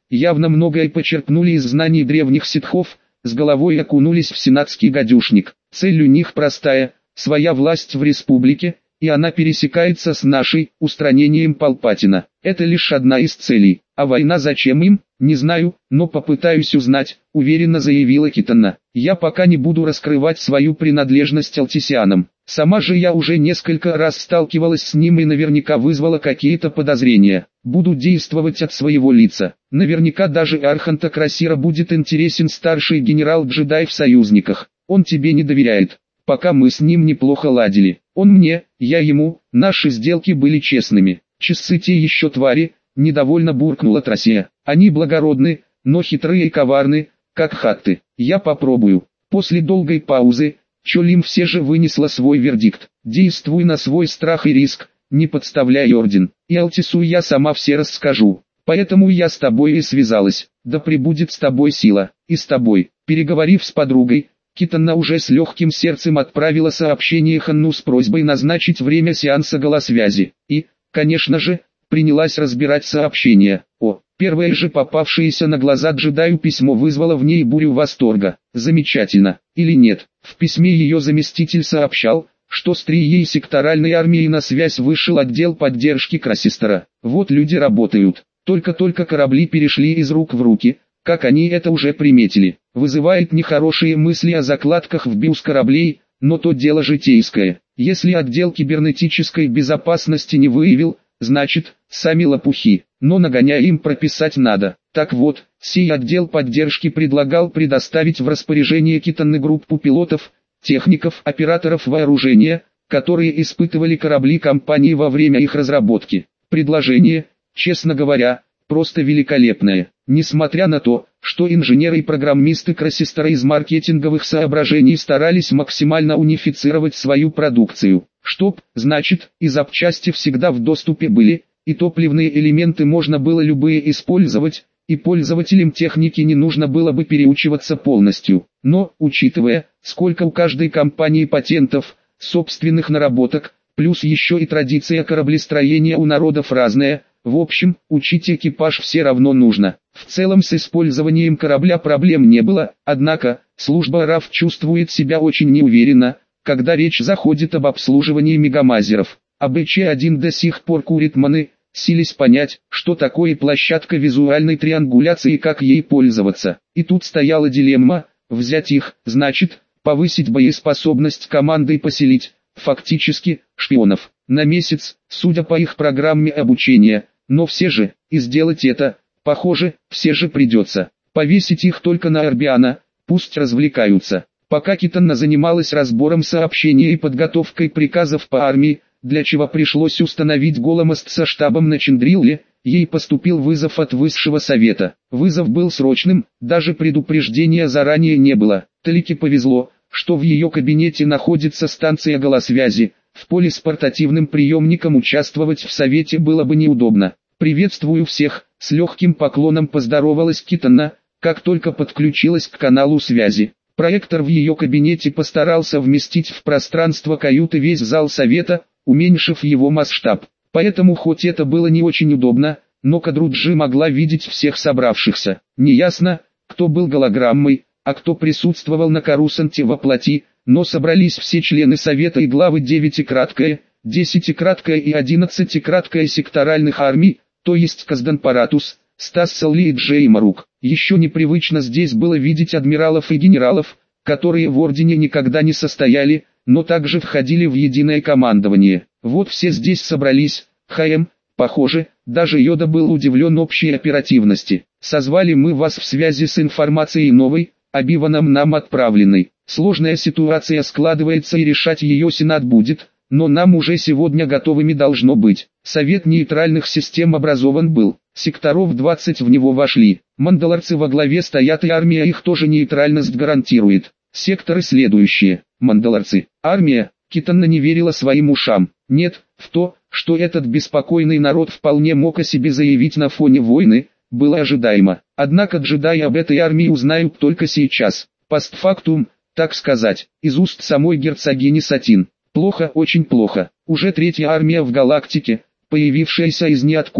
явно многое почерпнули из знаний древних ситхов, с головой окунулись в сенатский гадюшник. Цель у них простая – своя власть в республике, и она пересекается с нашей, устранением Палпатина. Это лишь одна из целей. А война зачем им? Не знаю, но попытаюсь узнать, уверенно заявила Китана. Я пока не буду раскрывать свою принадлежность алтисианам. Сама же я уже несколько раз сталкивалась с ним и наверняка вызвала какие-то подозрения. Буду действовать от своего лица. Наверняка даже Арханта Красира будет интересен старший генерал-джедай в союзниках. Он тебе не доверяет. Пока мы с ним неплохо ладили. Он мне, я ему, наши сделки были честными. Часы те еще твари, недовольно буркнула Трасия. Они благородны, но хитрые и коварны, как хатты. Я попробую. После долгой паузы, Чолим все же вынесла свой вердикт. Действуй на свой страх и риск, не подставляй орден. И Алтису я сама все расскажу. Поэтому я с тобой и связалась. Да пребудет с тобой сила. И с тобой. Переговорив с подругой, Китана уже с легким сердцем отправила сообщение Ханну с просьбой назначить время сеанса голосвязи. И, конечно же, принялась разбирать сообщение. О, первое же попавшееся на глаза джедаю письмо вызвало в ней бурю восторга. Замечательно, или нет? В письме ее заместитель сообщал, что с трией секторальной армией на связь вышел отдел поддержки Красистера. Вот люди работают. Только-только корабли перешли из рук в руки, как они это уже приметили. Вызывает нехорошие мысли о закладках в биос кораблей, но то дело житейское. Если отдел кибернетической безопасности не выявил, значит, сами лопухи. Но нагоняя им прописать надо. Так вот, сей отдел поддержки предлагал предоставить в распоряжение Китаны группу пилотов, техников, операторов вооружения, которые испытывали корабли компании во время их разработки. Предложение, честно говоря, просто великолепное. Несмотря на то, что инженеры и программисты Красистера из маркетинговых соображений старались максимально унифицировать свою продукцию, чтоб, значит, и запчасти всегда в доступе были, и топливные элементы можно было любые использовать, и пользователям техники не нужно было бы переучиваться полностью. Но, учитывая, сколько у каждой компании патентов, собственных наработок, плюс еще и традиция кораблестроения у народов разная, в общем, учить экипаж все равно нужно. В целом с использованием корабля проблем не было, однако, служба РАФ чувствует себя очень неуверенно, когда речь заходит об обслуживании мегамазеров. А бэ че один до сих пор курит маны, силясь понять, что такое площадка визуальной триангуляции и как ей пользоваться. И тут стояла дилемма: взять их, значит, повысить боеспособность команды и поселить, фактически, шпионов, на месяц, судя по их программе обучения. Но все же, и сделать это, похоже, все же придется. Повесить их только на Арбиана, пусть развлекаются. Пока Китана занималась разбором сообщений и подготовкой приказов по армии, для чего пришлось установить голомост со штабом на Чендрилле, ей поступил вызов от Высшего Совета. Вызов был срочным, даже предупреждения заранее не было. Талике повезло, что в ее кабинете находится станция голосвязи. В поле с портативным приемником участвовать в совете было бы неудобно. «Приветствую всех», — с легким поклоном поздоровалась Китана, как только подключилась к каналу связи. Проектор в ее кабинете постарался вместить в пространство каюты весь зал совета, уменьшив его масштаб. Поэтому хоть это было не очень удобно, но Кадруджи могла видеть всех собравшихся. Неясно, кто был голограммой, а кто присутствовал на Карусанте во плоти, но собрались все члены Совета и главы девятикраткая, десятикраткая и одиннадцатикраткая секторальных армий, то есть Казданпаратус, Стассалли и Джей Марук. Еще непривычно здесь было видеть адмиралов и генералов, которые в Ордене никогда не состояли, но также входили в единое командование. Вот все здесь собрались, ХМ, похоже, даже Йода был удивлен общей оперативности. Созвали мы вас в связи с информацией новой, Оби-Ваном нам отправленной. Сложная ситуация складывается и решать ее Сенат будет, но нам уже сегодня готовыми должно быть. Совет нейтральных систем образован был, секторов двадцать в него вошли. Мандалорцы во главе стоят и армия их тоже нейтральность гарантирует. Секторы следующие. Мандалорцы. Армия. Китана не верила своим ушам. Нет, в то, что этот беспокойный народ вполне мог о себе заявить на фоне войны, было ожидаемо. Однако джедаи об этой армии узнают только сейчас. Постфактум, так сказать, из уст самой герцогини Сатин. Плохо, очень плохо. Уже третья армия в галактике, появившаяся из ниоткуда.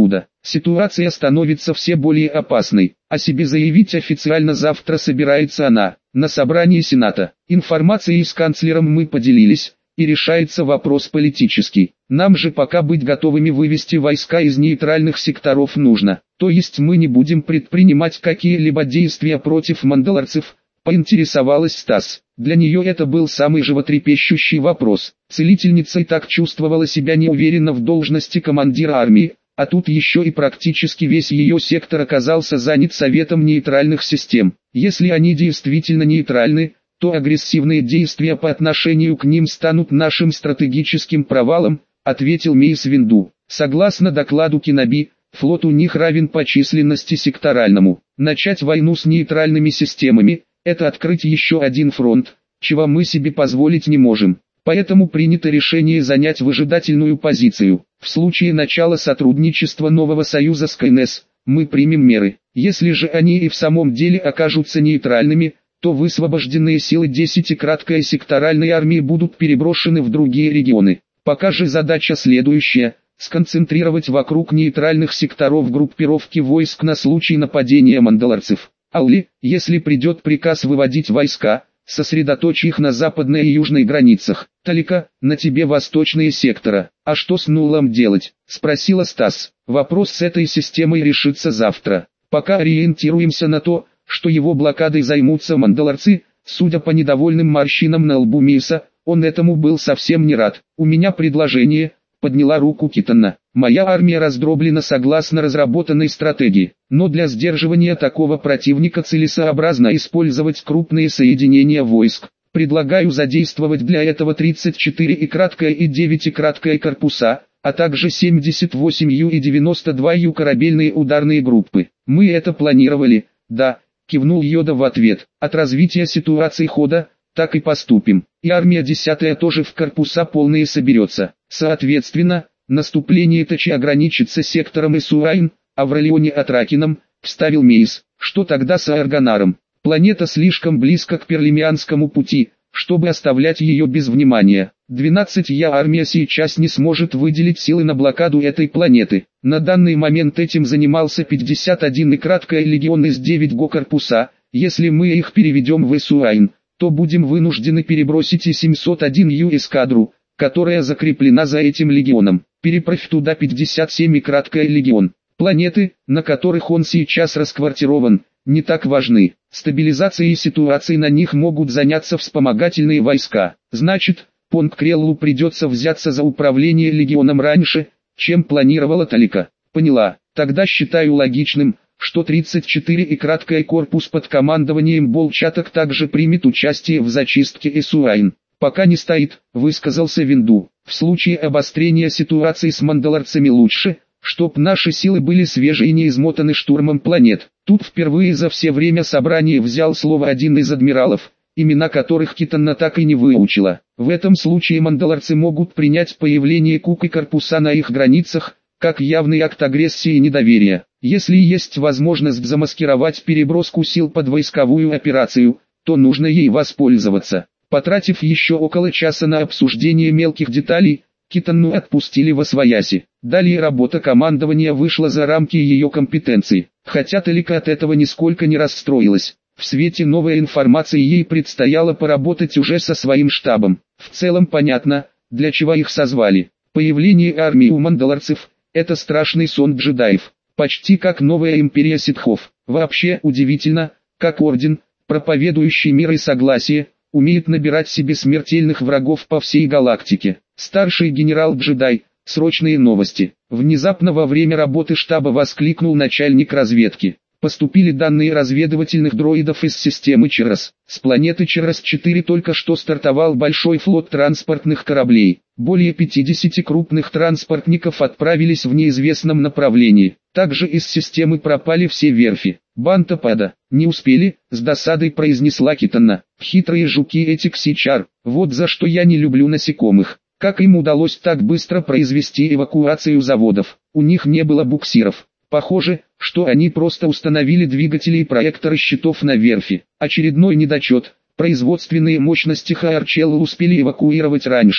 Ситуация становится все более опасной. О себе заявить официально завтра собирается она, на собрании Сената. Информацией с канцлером мы поделились, и решается вопрос политический. Нам же пока быть готовыми вывести войска из нейтральных секторов нужно. То есть мы не будем предпринимать какие-либо действия против мандалорцев, поинтересовалась Стас. Для нее это был самый животрепещущий вопрос. Целительница и так чувствовала себя неуверенно в должности командира армии, а тут еще и практически весь ее сектор оказался занят Советом нейтральных систем. Если они действительно нейтральны, то агрессивные действия по отношению к ним станут нашим стратегическим провалом, ответил Мейс Винду. Согласно докладу Киноби, флот у них равен по численности секторальному. Начать войну с нейтральными системами – это открыть еще один фронт, чего мы себе позволить не можем. Поэтому принято решение занять выжидательную позицию. В случае начала сотрудничества нового союза с КНС, мы примем меры. Если же они и в самом деле окажутся нейтральными, то высвобожденные силы десятикратной секторальной армии будут переброшены в другие регионы. Пока же задача следующая – сконцентрировать вокруг нейтральных секторов группировки войск на случай нападения мандалорцев. Аули, если придет приказ выводить войска, сосредоточь их на западной и южной границах. Талика, на тебе восточные сектора. А что с Нулом делать? Спросила Стас. Вопрос с этой системой решится завтра. Пока ориентируемся на то, что его блокадой займутся мандалорцы. Судя по недовольным морщинам на лбу Мейса, он этому был совсем не рад. У меня предложение, подняла руку Китана. Моя армия раздроблена согласно разработанной стратегии, но для сдерживания такого противника целесообразно использовать крупные соединения войск. Предлагаю задействовать для этого тридцать четыре и краткое и девять и краткое корпуса, а также семьдесят восемь ю и девяносто два ю корабельные ударные группы. Мы это планировали, да, кивнул Йода в ответ. От развития ситуации хода, так и поступим. И армия десятая тоже в корпуса полные соберется. Соответственно, наступление Тачи ограничится сектором Исуайн, а в районе Атракином, вставил Мейс. Что тогда с Аэргонаром? Планета слишком близко к Перлимианскому пути, чтобы оставлять ее без внимания. двенадцатая армия сейчас не сможет выделить силы на блокаду этой планеты. На данный момент этим занимался пятьдесят один и краткое легион из девять го корпуса. Если мы их переведем в Исуайн, то будем вынуждены перебросить и семьсот один ю эскадру, которая закреплена за этим легионом. Переправь туда пятьдесят семь и краткое легион. Планеты, на которых он сейчас расквартирован, не так важны. Стабилизацией ситуации на них могут заняться вспомогательные войска. Значит, Понг-Креллу придется взяться за управление легионом раньше, чем планировала Талика. Поняла. Тогда считаю логичным, что тридцать четыре и краткое корпус под командованием Болчаток также примет участие в зачистке Исуайн. Пока не стоит, высказался Винду. В случае обострения ситуации с мандалорцами лучше, чтоб наши силы были свежи и не измотаны штурмом планет. Тут впервые за все время собрания взял слово один из адмиралов, имена которых Китанна так и не выучила. В этом случае мандалорцы могут принять появление Кук и корпуса на их границах, как явный акт агрессии и недоверия. Если есть возможность замаскировать переброску сил под войсковую операцию, то нужно ей воспользоваться. Потратив еще около часа на обсуждение мелких деталей, Китанну отпустили восвояси. Далее работа командования вышла за рамки ее компетенций, хотя Талика от этого нисколько не расстроилась. В свете новой информации ей предстояло поработать уже со своим штабом. В целом понятно, для чего их созвали. Появление армии у мандалорцев – это страшный сон джедаев, почти как новая империя ситхов. Вообще удивительно, как орден, проповедующий мир и согласие, умеет набирать себе смертельных врагов по всей галактике. Старший генерал-джедай, срочные новости. Внезапно во время работы штаба воскликнул начальник разведки. Поступили данные разведывательных дроидов из системы Чирос. С планеты Чирос четыре только что стартовал большой флот транспортных кораблей. Более пятидесяти крупных транспортников отправились в неизвестном направлении. Также из системы пропали все верфи. Бантапада. Не успели, с досадой произнесла Китанна. Хитрые жуки эти Ксичар. Вот за что я не люблю насекомых. Как им удалось так быстро произвести эвакуацию заводов? У них не было буксиров. Похоже, что они просто установили двигатели и проекторы щитов на верфи. Очередной недочет. Производственные мощности Хаарчелла успели эвакуировать раньше,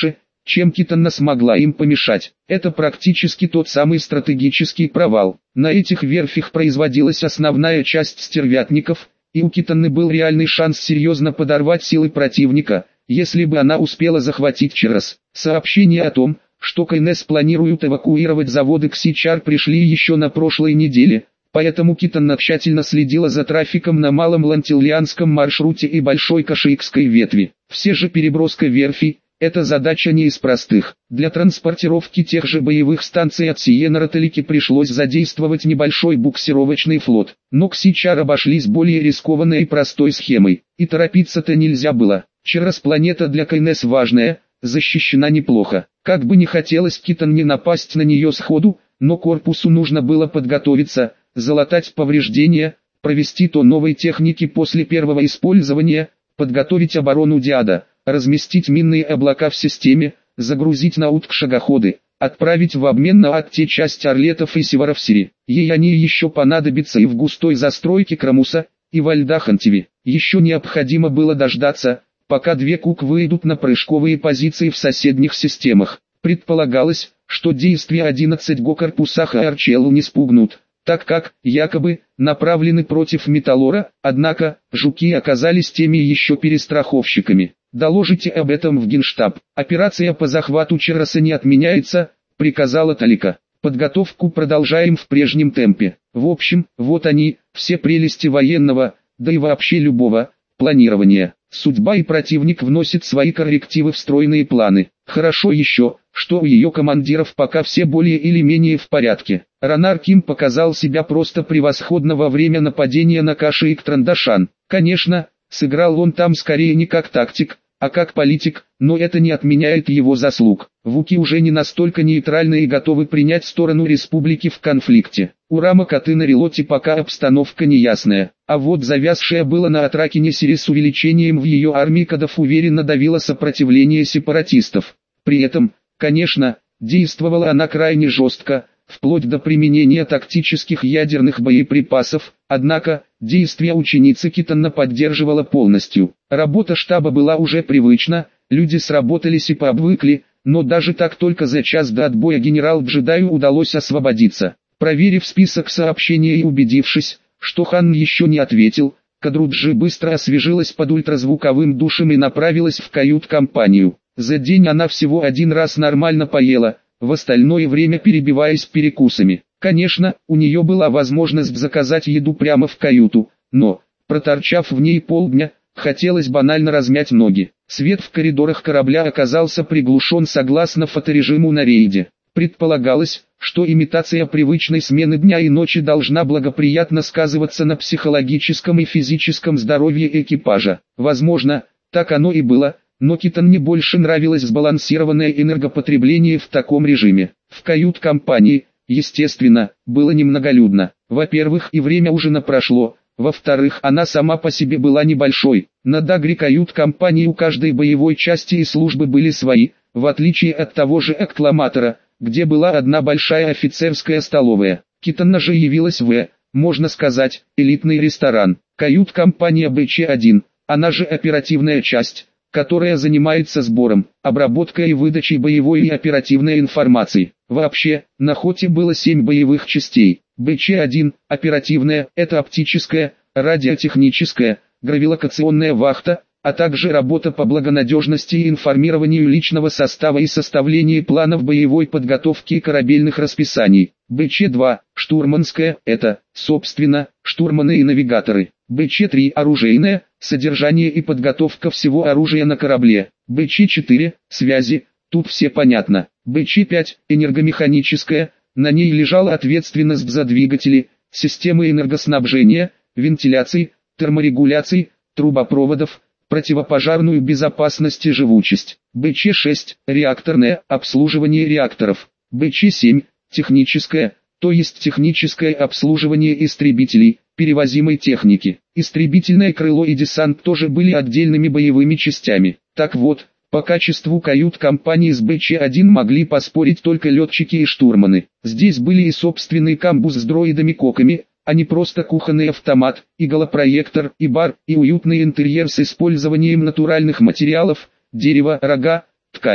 чем Китанна смогла им помешать. Это практически тот самый стратегический провал. На этих верфях производилась основная часть стервятников, и у Китанны был реальный шанс серьезно подорвать силы противника, если бы она успела захватить Чирос. Сообщение о том, что КНС планируют эвакуировать заводы Ксичар, пришли еще на прошлой неделе, поэтому Китанна тщательно следила за трафиком на Малом Лантильянском маршруте и Большой Кашиикской ветви. Все же переброска верфей – это задача не из простых. Для транспортировки тех же боевых станций от Сиенра-Талики пришлось задействовать небольшой буксировочный флот. Но Ксичар обошлись более рискованной и простой схемой, и торопиться-то нельзя было. Чирос планета для КНС важная, защищена неплохо. Как бы не хотелось Китанне напасть на нее сходу, но корпусу нужно было подготовиться, залатать повреждения, провести то новой техники после первого использования, подготовить оборону Диада, разместить минные облака в системе, загрузить на УТК шагоходы, отправить в обмен на АТ часть орлетов и севаровсири. Ей они еще понадобятся и в густой застройке Крамуса, и в Альдахантеве. Еще необходимо было дождаться, пока две КУК выйдут на прыжковые позиции в соседних системах. Предполагалось, что действия одиннадцати го корпусах Арчеллу не спугнут, так как, якобы, направлены против Металлора, однако, жуки оказались теми еще перестраховщиками. «Доложите об этом в Генштаб. Операция по захвату Чироса не отменяется», — приказала Талика. «Подготовку продолжаем в прежнем темпе. В общем, вот они, все прелести военного, да и вообще любого, планирования. Судьба и противник вносят свои коррективы в стройные планы. Хорошо еще, что у ее командиров пока все более или менее в порядке. Ранар Ким показал себя просто превосходно во время нападения на Кашиик-Трандашан. Конечно, сыграл он там скорее не как тактик, а как политик, но это не отменяет его заслуг. Вуки уже не настолько нейтральны и готовы принять сторону республики в конфликте. У Рама Коты на Релоте пока обстановка неясная, а вот завязшая было на Атракине Сири с увеличением в ее армии кодов уверенно давила сопротивление сепаратистов. При этом, конечно, действовала она крайне жестко, вплоть до применения тактических ядерных боеприпасов, однако, действия ученицы Китанна поддерживала полностью. Работа штаба была уже привычна, люди сработались и пообвыкли, но даже так только за час до отбоя генерал-джедаю удалось освободиться. Проверив список сообщений и убедившись, что хан еще не ответил, Кадруджи быстро освежилась под ультразвуковым душем и направилась в кают-компанию. За день она всего один раз нормально поела, в остальное время перебиваясь перекусами. Конечно, у нее была возможность заказать еду прямо в каюту, но, проторчав в ней полдня, хотелось банально размять ноги. Свет в коридорах корабля оказался приглушен согласно фоторежиму на рейде. Предполагалось, что имитация привычной смены дня и ночи должна благоприятно сказываться на психологическом и физическом здоровье экипажа. Возможно, так оно и было, но Китанне больше нравилось сбалансированное энергопотребление в таком режиме. В кают-компании, естественно, было немноголюдно. Во-первых, и время ужина прошло, во-вторых, она сама по себе была небольшой. На Дагре кают-компании у каждой боевой части и службы были свои, в отличие от того же Эккламатора, где была одна большая офицерская столовая. Китанна же явилась в, можно сказать, элитный ресторан. Кают-компания Бэ Че один, она же оперативная часть, которая занимается сбором, обработкой и выдачей боевой и оперативной информации. Вообще, на Хоте было семь боевых частей. Бэ Че один, оперативная, это оптическая, радиотехническая, гравилокационная вахта, а также работа по благонадежности и информированию личного состава и составлении планов боевой подготовки и корабельных расписаний. Бэ Че два, штурманская, это, собственно, штурманы и навигаторы. Бэ Че три, оружейная, содержание и подготовка всего оружия на корабле. Бэ Че четыре, связи, тут все понятно. Бэ Че пять, энергомеханическая, на ней лежала ответственность за двигатели, системы энергоснабжения, вентиляции, терморегуляции, трубопроводов, противопожарную безопасность и живучесть. Бэ Че шесть, реакторное, обслуживание реакторов. Бэ Че семь, техническое, то есть техническое обслуживание истребителей, перевозимой техники. Истребительное крыло и десант тоже были отдельными боевыми частями. Так вот, по качеству кают-компании с Бэ Че один могли поспорить только летчики и штурманы. Здесь были и собственный камбуз с дроидами-коками, а не просто кухонный автомат, иглопроектор, и бар, и уютный интерьер с использованием натуральных материалов, дерева, рога, ткани.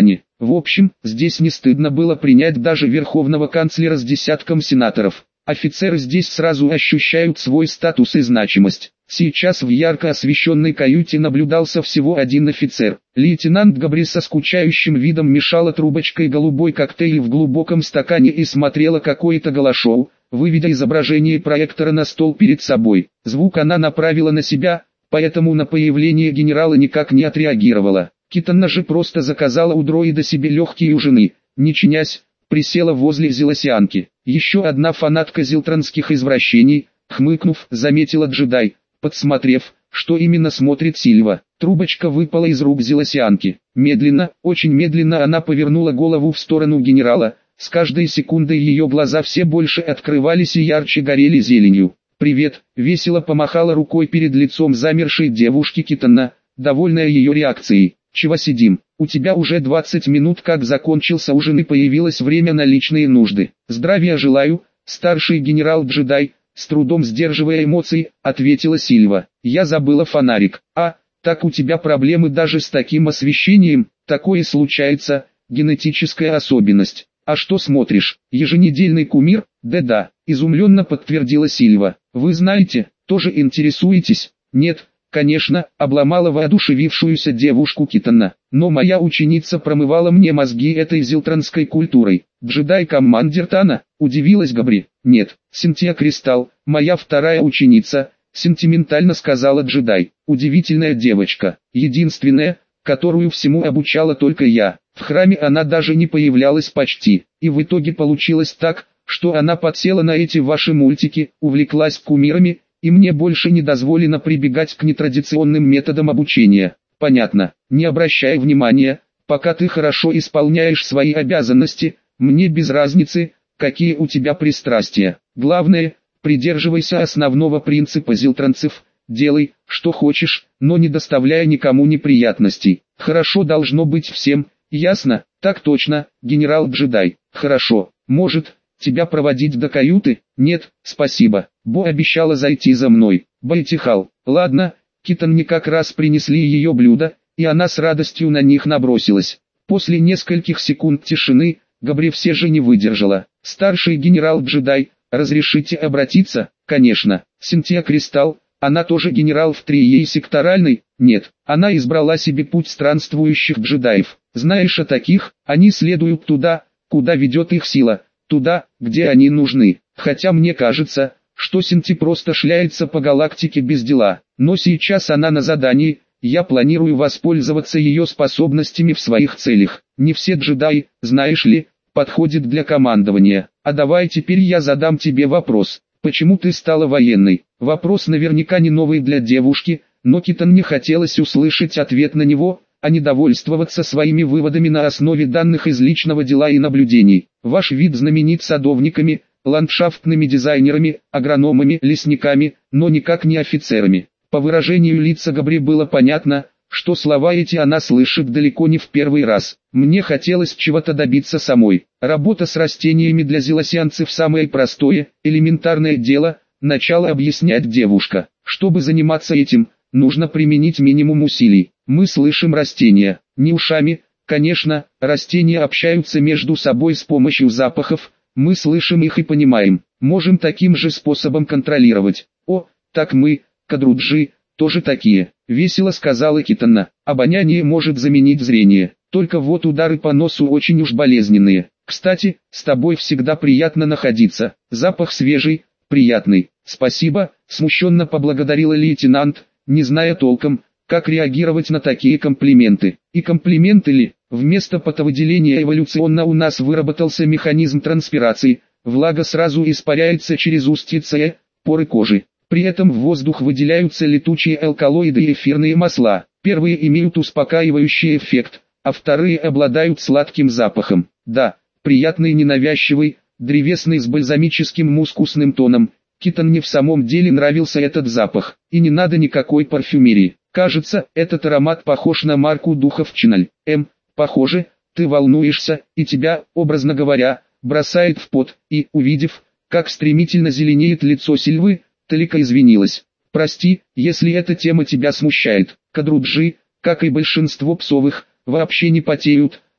В общем, здесь не стыдно было принять даже верховного канцлера с десятком сенаторов. Офицеры здесь сразу ощущают свой статус и значимость. Сейчас в ярко освещенной каюте наблюдался всего один офицер. Лейтенант Габри со скучающим видом мешала трубочкой голубой коктейль в глубоком стакане и смотрела какое-то галашоу, выведя изображение проектора на стол перед собой. Звук она направила на себя, поэтому на появление генерала никак не отреагировала. Китанна же просто заказала у дроида себе легкие ужины, не чинясь, присела возле зелосианки. Еще одна фанатка зилтранских извращений, хмыкнув, заметила джедай, подсмотрев, что именно смотрит Сильва. Трубочка выпала из рук зелосианки. Медленно, очень медленно она повернула голову в сторону генерала, с каждой секундой ее глаза все больше открывались и ярче горели зеленью. «Привет», — весело помахала рукой перед лицом замершей девушки Китанна, довольная ее реакцией. «Чего сидим? У тебя уже двадцать минут как закончился ужин и появилось время на личные нужды. Здравия желаю, старший генерал-джедай», с трудом сдерживая эмоции, ответила Сильва. «Я забыла фонарик. А, так у тебя проблемы даже с таким освещением, такое случается, генетическая особенность. А что смотришь, еженедельный кумир?» «Да-да», изумленно подтвердила Сильва. «Вы знаете, тоже интересуетесь?» «Нет, конечно», обломала воодушевившуюся девушку Китанна. «Но моя ученица промывала мне мозги этой зилтранской культурой». «Джедай-командир Тана?» удивилась Габри. «Нет, Синтия Кристалл, моя вторая ученица», сентиментально сказала джедай. «Удивительная девочка, единственная, которую всему обучала только я. В храме она даже не появлялась почти, и в итоге получилось так, что она подсела на эти ваши мультики, увлеклась кумирами, и мне больше не дозволено прибегать к нетрадиционным методам обучения». «Понятно, не обращай внимания, пока ты хорошо исполняешь свои обязанности, мне без разницы, какие у тебя пристрастия. Главное, придерживайся основного принципа зилтранцев, делай, что хочешь, но не доставляя никому неприятностей. Хорошо должно быть всем, ясно?» «Так точно, генерал-джедай». «Хорошо, может, тебя проводить до каюты?» «Нет, спасибо, Бо обещала зайти за мной». «Байтихал». «Ладно», Китанне как раз принесли ее блюда, и она с радостью на них набросилась. После нескольких секунд тишины, Габри все же не выдержала. «Старший генерал-джедай, разрешите обратиться?» «Конечно». «Синтия Кристалл, она тоже генерал в Трией секторальной?» «Нет, она избрала себе путь странствующих джедаев. Знаешь о таких? Они следуют туда, куда ведет их сила, туда, где они нужны. Хотя мне кажется, что Синти просто шляется по галактике без дела. Но сейчас она на задании, я планирую воспользоваться ее способностями в своих целях. Не все джедаи, знаешь ли, подходят для командования. А давай теперь я задам тебе вопрос. Почему ты стала военной?» Вопрос наверняка не новый для девушки, но Китанне хотелось услышать ответ на него, а не довольствоваться своими выводами на основе данных из личного дела и наблюдений. «Ваш вид знаменит садовниками, ландшафтными дизайнерами, агрономами, лесниками, но никак не офицерами». По выражению лица Габри было понятно, что слова эти она слышит далеко не в первый раз. «Мне хотелось чего-то добиться самой. Работа с растениями для зелосианцев самое простое, элементарное дело», начала объяснять девушка. «Чтобы заниматься этим, нужно применить минимум усилий. Мы слышим растения, не ушами, конечно, растения общаются между собой с помощью запахов, мы слышим их и понимаем, можем таким же способом контролировать. О, так мы, кадруджи, тоже такие», весело сказала Китанна. «Обоняние может заменить зрение, только вот удары по носу очень уж болезненные. Кстати, с тобой всегда приятно находиться, запах свежий, приятный». «Спасибо», смущенно поблагодарила лейтенант, не зная толком, как реагировать на такие комплименты. «И комплименты ли? Вместо потовыделения эволюционно у нас выработался механизм транспирации, влага сразу испаряется через устьицы, поры кожи. При этом в воздух выделяются летучие алкалоиды и эфирные масла. Первые имеют успокаивающий эффект, а вторые обладают сладким запахом. Да, приятный, ненавязчивый, древесный с бальзамическим мускусным тоном». Китанне в самом деле нравился этот запах, и не надо никакой парфюмерии. «Кажется, этот аромат похож на марку духов Чиналь. Эм, похоже, ты волнуешься, и тебя, образно говоря, бросает в пот». И, увидев, как стремительно зеленеет лицо Сильвы, Талика извинилась. «Прости, если эта тема тебя смущает. Кадруджи, как и большинство псовых, вообще не потеют»,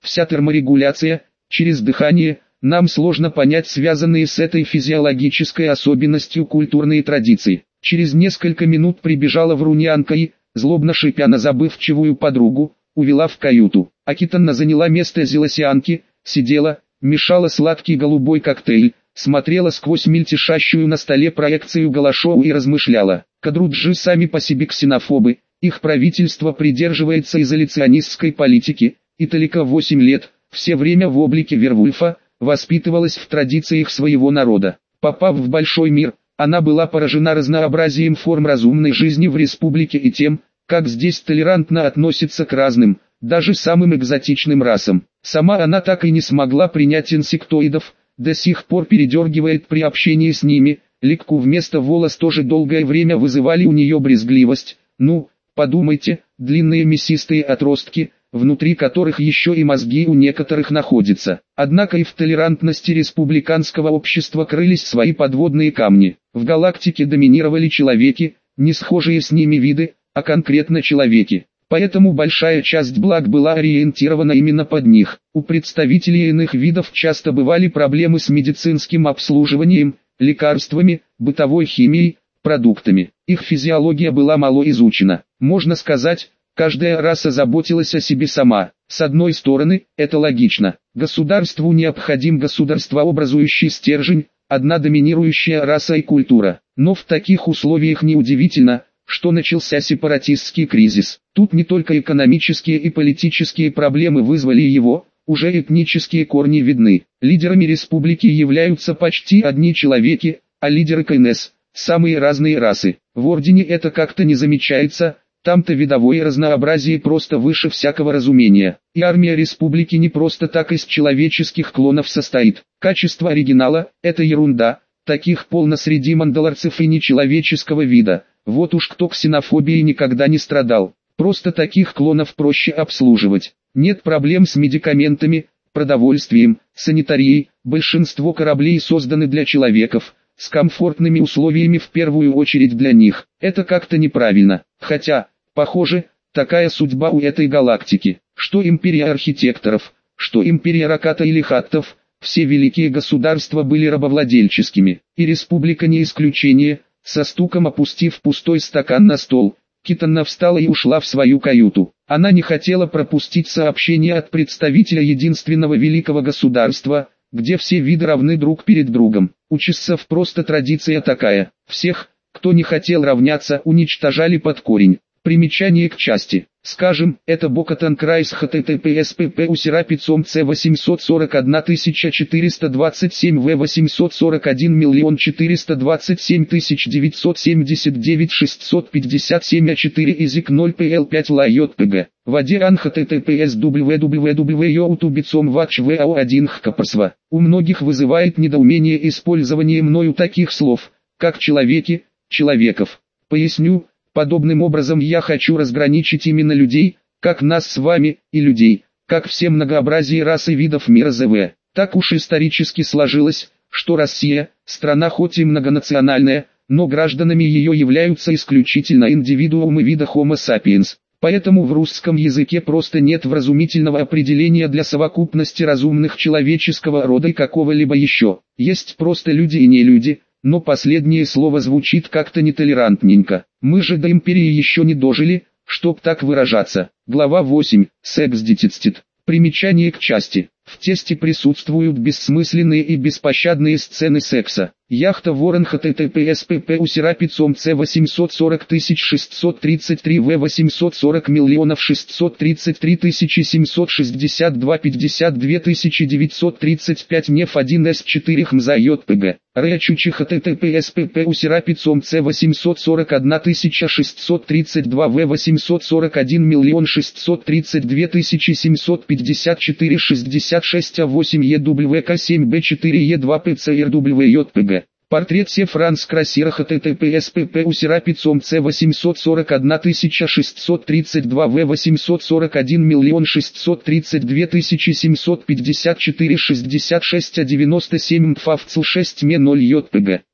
вся терморегуляция, через дыхание. Нам сложно понять связанные с этой физиологической особенностью культурные традиции. Через несколько минут прибежала вруньянка и, злобно шипя на забывчивую подругу, увела в каюту. Акитанна заняла место зелосианки, сидела, мешала сладкий голубой коктейль, смотрела сквозь мельтешащую на столе проекцию Галашоу и размышляла. Кадруджи сами по себе ксенофобы, их правительство придерживается изоляционистской политики, и только восемь лет, все время в облике Вервульфа, воспитывалась в традициях своего народа. Попав в большой мир, она была поражена разнообразием форм разумной жизни в республике и тем, как здесь толерантно относятся к разным, даже самым экзотичным расам. Сама она так и не смогла принять инсектоидов, до сих пор передергивает при общении с ними, ликку вместо волос тоже долгое время вызывали у нее брезгливость. Ну, подумайте, длинные мясистые отростки, внутри которых еще и мозги у некоторых находятся. Однако и в толерантности республиканского общества крылись свои подводные камни. В галактике доминировали человеки, не схожие с ними виды, а конкретно человеки. Поэтому большая часть благ была ориентирована именно под них. У представителей иных видов часто бывали проблемы с медицинским обслуживанием, лекарствами, бытовой химией, продуктами. Их физиология была мало изучена. Можно сказать, каждая раса заботилась о себе сама. С одной стороны, это логично. Государству необходим государствообразующий стержень, одна доминирующая раса и культура. Но в таких условиях неудивительно, что начался сепаратистский кризис. Тут не только экономические и политические проблемы вызвали его, уже этнические корни видны. Лидерами республики являются почти одни человеки, а лидеры КНС – самые разные расы. В Ордене это как-то не замечается. Там-то видовое разнообразие просто выше всякого разумения. И армия республики не просто так из человеческих клонов состоит. Качество оригинала – это ерунда, таких полно среди мандалорцев и нечеловеческого вида. Вот уж кто ксенофобией никогда не страдал. Просто таких клонов проще обслуживать. Нет проблем с медикаментами, продовольствием, санитарией. Большинство кораблей созданы для человеков, с комфортными условиями в первую очередь для них. Это как-то неправильно. Хотя, похоже, такая судьба у этой галактики. Что империя архитекторов, что империя Раката или Хаттов, все великие государства были рабовладельческими. И республика не исключение. Со стуком опустив пустой стакан на стол, Китанна встала и ушла в свою каюту. Она не хотела пропустить сообщение от представителя единственного великого государства, где все виды равны друг перед другом. У чессов просто традиция такая. Всех, кто не хотел равняться, уничтожали под корень. Примечание к части. Скажем, это Бокатан Крайс хттпс пп усерапицом c восемьсот сорок один тысяча четыреста двадцать семь в восемьсот сорок один миллион четыреста двадцать семь тысяч девятьсот семьдесят девять шестьсот пятьдесят семь а четыре изик ноль пл пять лайотпг. Воде ан хттпс www.youtube.com ватч вао один хкапрсва. У многих вызывает недоумение использование мною таких слов, как человеки, человеков. Поясню. Подобным образом я хочу разграничить именно людей, как нас с вами, и людей, как все многообразие рас и видов мира ЗВ. Так уж исторически сложилось, что Россия, страна хоть и многонациональная, но гражданами ее являются исключительно индивидуумы вида Homo sapiens. Поэтому в русском языке просто нет вразумительного определения для совокупности разумных человеческого рода и какого-либо еще. Есть просто люди и не люди. Но последнее слово звучит как-то нетолерантненько. Мы же до империи еще не дожили, чтоб так выражаться. Глава восемь. Секс-детицтит. Примечание к части. В тесте присутствуют бессмысленные и беспощадные сцены секса. Яхта Ворон хттпс пп усерапицом c восемьсот сорок тысяч шестьсот тридцать три в восемьсот сорок миллионов шестьсот тридцать три тысячи семьсот шестьдесят два пятьдесят две тысячи девятьсот тридцать пять неф один эс четыре хмза йотпг. Рэчучи хттпс пп усерапицом c восемьсот сорок один тысяча шестьсот тридцать два в восемьсот сорок один миллион шестьсот тридцать две тысячи семьсот пятьдесят четыре шестьдесят шесть а восемь е дабл ю ка семь бэ четыре е два пэ цэ эр дабл ю йотпг. Портрет Се Франс Красира хттпс пп усерапицом c восемьсот сорок один тысяча шестьсот тридцать два в восемьсот сорок один миллион шестьсот тридцать две тысячи семьсот пятьдесят четыре шестьдесят шесть а девяносто семь мфавцл шесть ме ноль йотпг.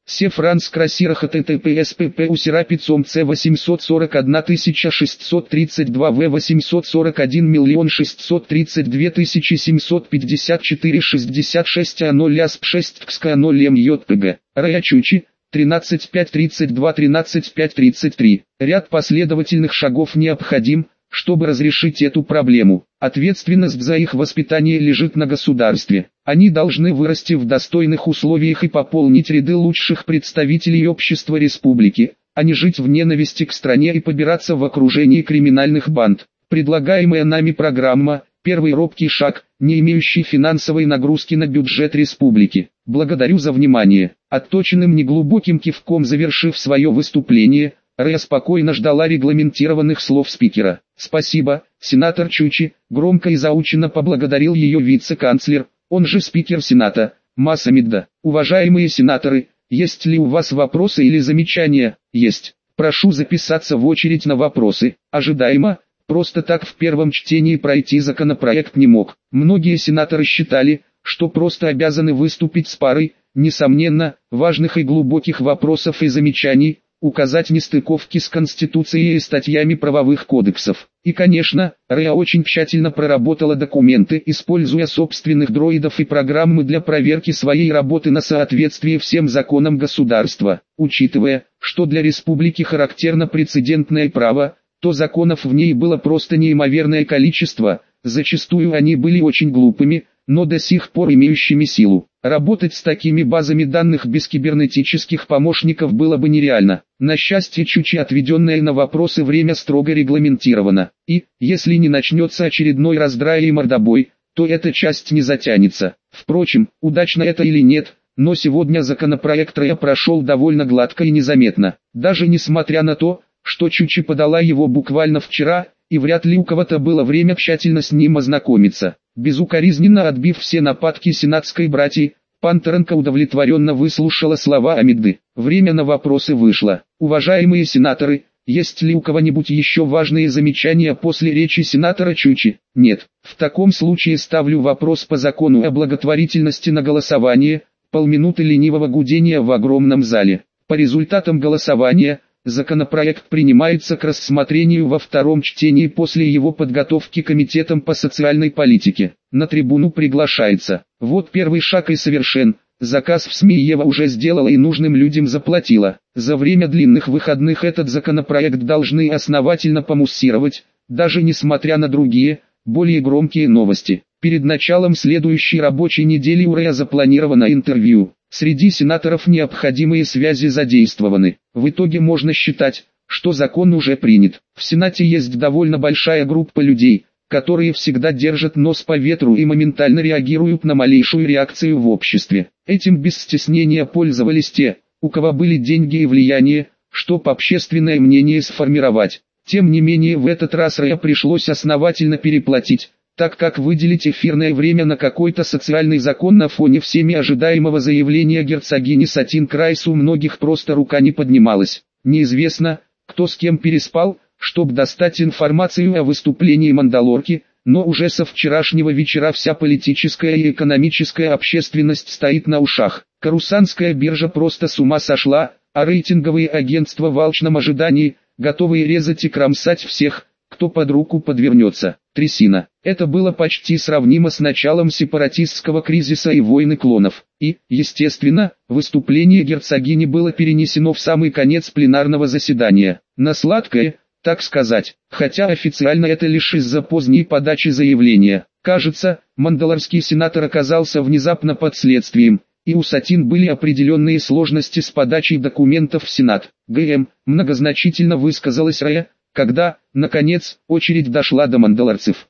Се Франс Красира ХТТПС ПП Усерапицом С восемьсот сорок одна тысяча шестьсот тридцать два В восемьсот сорок один миллион шестьсот тридцать две тысячи семьсот пятьдесят четыре шестьдесят шесть А ноль АСП шесть КСК ноль МЙПГ. Раячучи. тринадцать пять тридцать два тринадцать пять тридцать три. Ряд последовательных шагов необходим, чтобы разрешить эту проблему. Ответственность за их воспитание лежит на государстве. Они должны вырасти в достойных условиях и пополнить ряды лучших представителей общества республики, а не жить в ненависти к стране и побираться в окружении криминальных банд. Предлагаемая нами программа – первый робкий шаг, не имеющий финансовой нагрузки на бюджет республики. Благодарю за внимание. Отточенным неглубоким кивком завершив свое выступление, Рэя спокойно ждала регламентированных слов спикера. «Спасибо, сенатор Чучи», громко и заученно поблагодарил ее вице-канцлер, он же спикер Сената, Маса Мидда. «Уважаемые сенаторы, есть ли у вас вопросы или замечания?» «Есть. Прошу записаться в очередь на вопросы». Ожидаемо, просто так в первом чтении пройти законопроект не мог. Многие сенаторы считали, что просто обязаны выступить с парой, несомненно, важных и глубоких вопросов и замечаний, указать нестыковки с Конституцией и статьями правовых кодексов. И конечно, Рэя очень тщательно проработала документы, используя собственных дроидов и программы для проверки своей работы на соответствие всем законам государства. Учитывая, что для республики характерно прецедентное право, то законов в ней было просто неимоверное количество, зачастую они были очень глупыми, но до сих пор имеющими силу. Работать с такими базами данных без кибернетических помощников было бы нереально. На счастье Чучи отведенное на вопросы время строго регламентировано. И, если не начнется очередной раздрай и мордобой, то эта часть не затянется. Впрочем, удачно это или нет, но сегодня законопроект Рэя прошел довольно гладко и незаметно. Даже несмотря на то, что Чучи подала его буквально вчера, и вряд ли у кого-то было время тщательно с ним ознакомиться. Безукоризненно отбив все нападки сенатской братьи, Пантеренко удовлетворенно выслушала слова Амидды. Время на вопросы вышло. Уважаемые сенаторы, есть ли у кого-нибудь еще важные замечания после речи сенатора Чучи? Нет. В таком случае ставлю вопрос по закону о благотворительности на голосование. Полминуты ленивого гудения в огромном зале. По результатам голосования, законопроект принимается к рассмотрению во втором чтении после его подготовки Комитетом по социальной политике. На трибуну приглашается. Вот первый шаг и совершен. Заказ в СМИ Ева уже сделала и нужным людям заплатила. За время длинных выходных этот законопроект должны основательно помуссировать, даже несмотря на другие, более громкие новости. Перед началом следующей рабочей недели у Рэя запланировано интервью. Среди сенаторов необходимые связи задействованы. В итоге можно считать, что закон уже принят. В Сенате есть довольно большая группа людей, которые всегда держат нос по ветру и моментально реагируют на малейшую реакцию в обществе. Этим без стеснения пользовались те, у кого были деньги и влияние, чтобы общественное мнение сформировать. Тем не менее в этот раз Рэя пришлось основательно переплатить, так как выделить эфирное время на какой-то социальный закон на фоне всеми ожидаемого заявления герцогини Сатин Крайс у многих просто рука не поднималась. Неизвестно, кто с кем переспал, чтобы достать информацию о выступлении Мандалорки, но уже со вчерашнего вечера вся политическая и экономическая общественность стоит на ушах. Карусанская биржа просто с ума сошла, а рейтинговые агентства в алчном ожидании, готовые резать и кромсать всех, кто под руку подвернется. Трясина. Это было почти сравнимо с началом сепаратистского кризиса и войны клонов. И, естественно, выступление герцогини было перенесено в самый конец пленарного заседания. На сладкое, так сказать, хотя официально это лишь из-за поздней подачи заявления. Кажется, мандалорский сенатор оказался внезапно под следствием, и у Сатин были определенные сложности с подачей документов в Сенат. ГМ многозначительно высказалась Рэя, когда, наконец, очередь дошла до мандалорцев.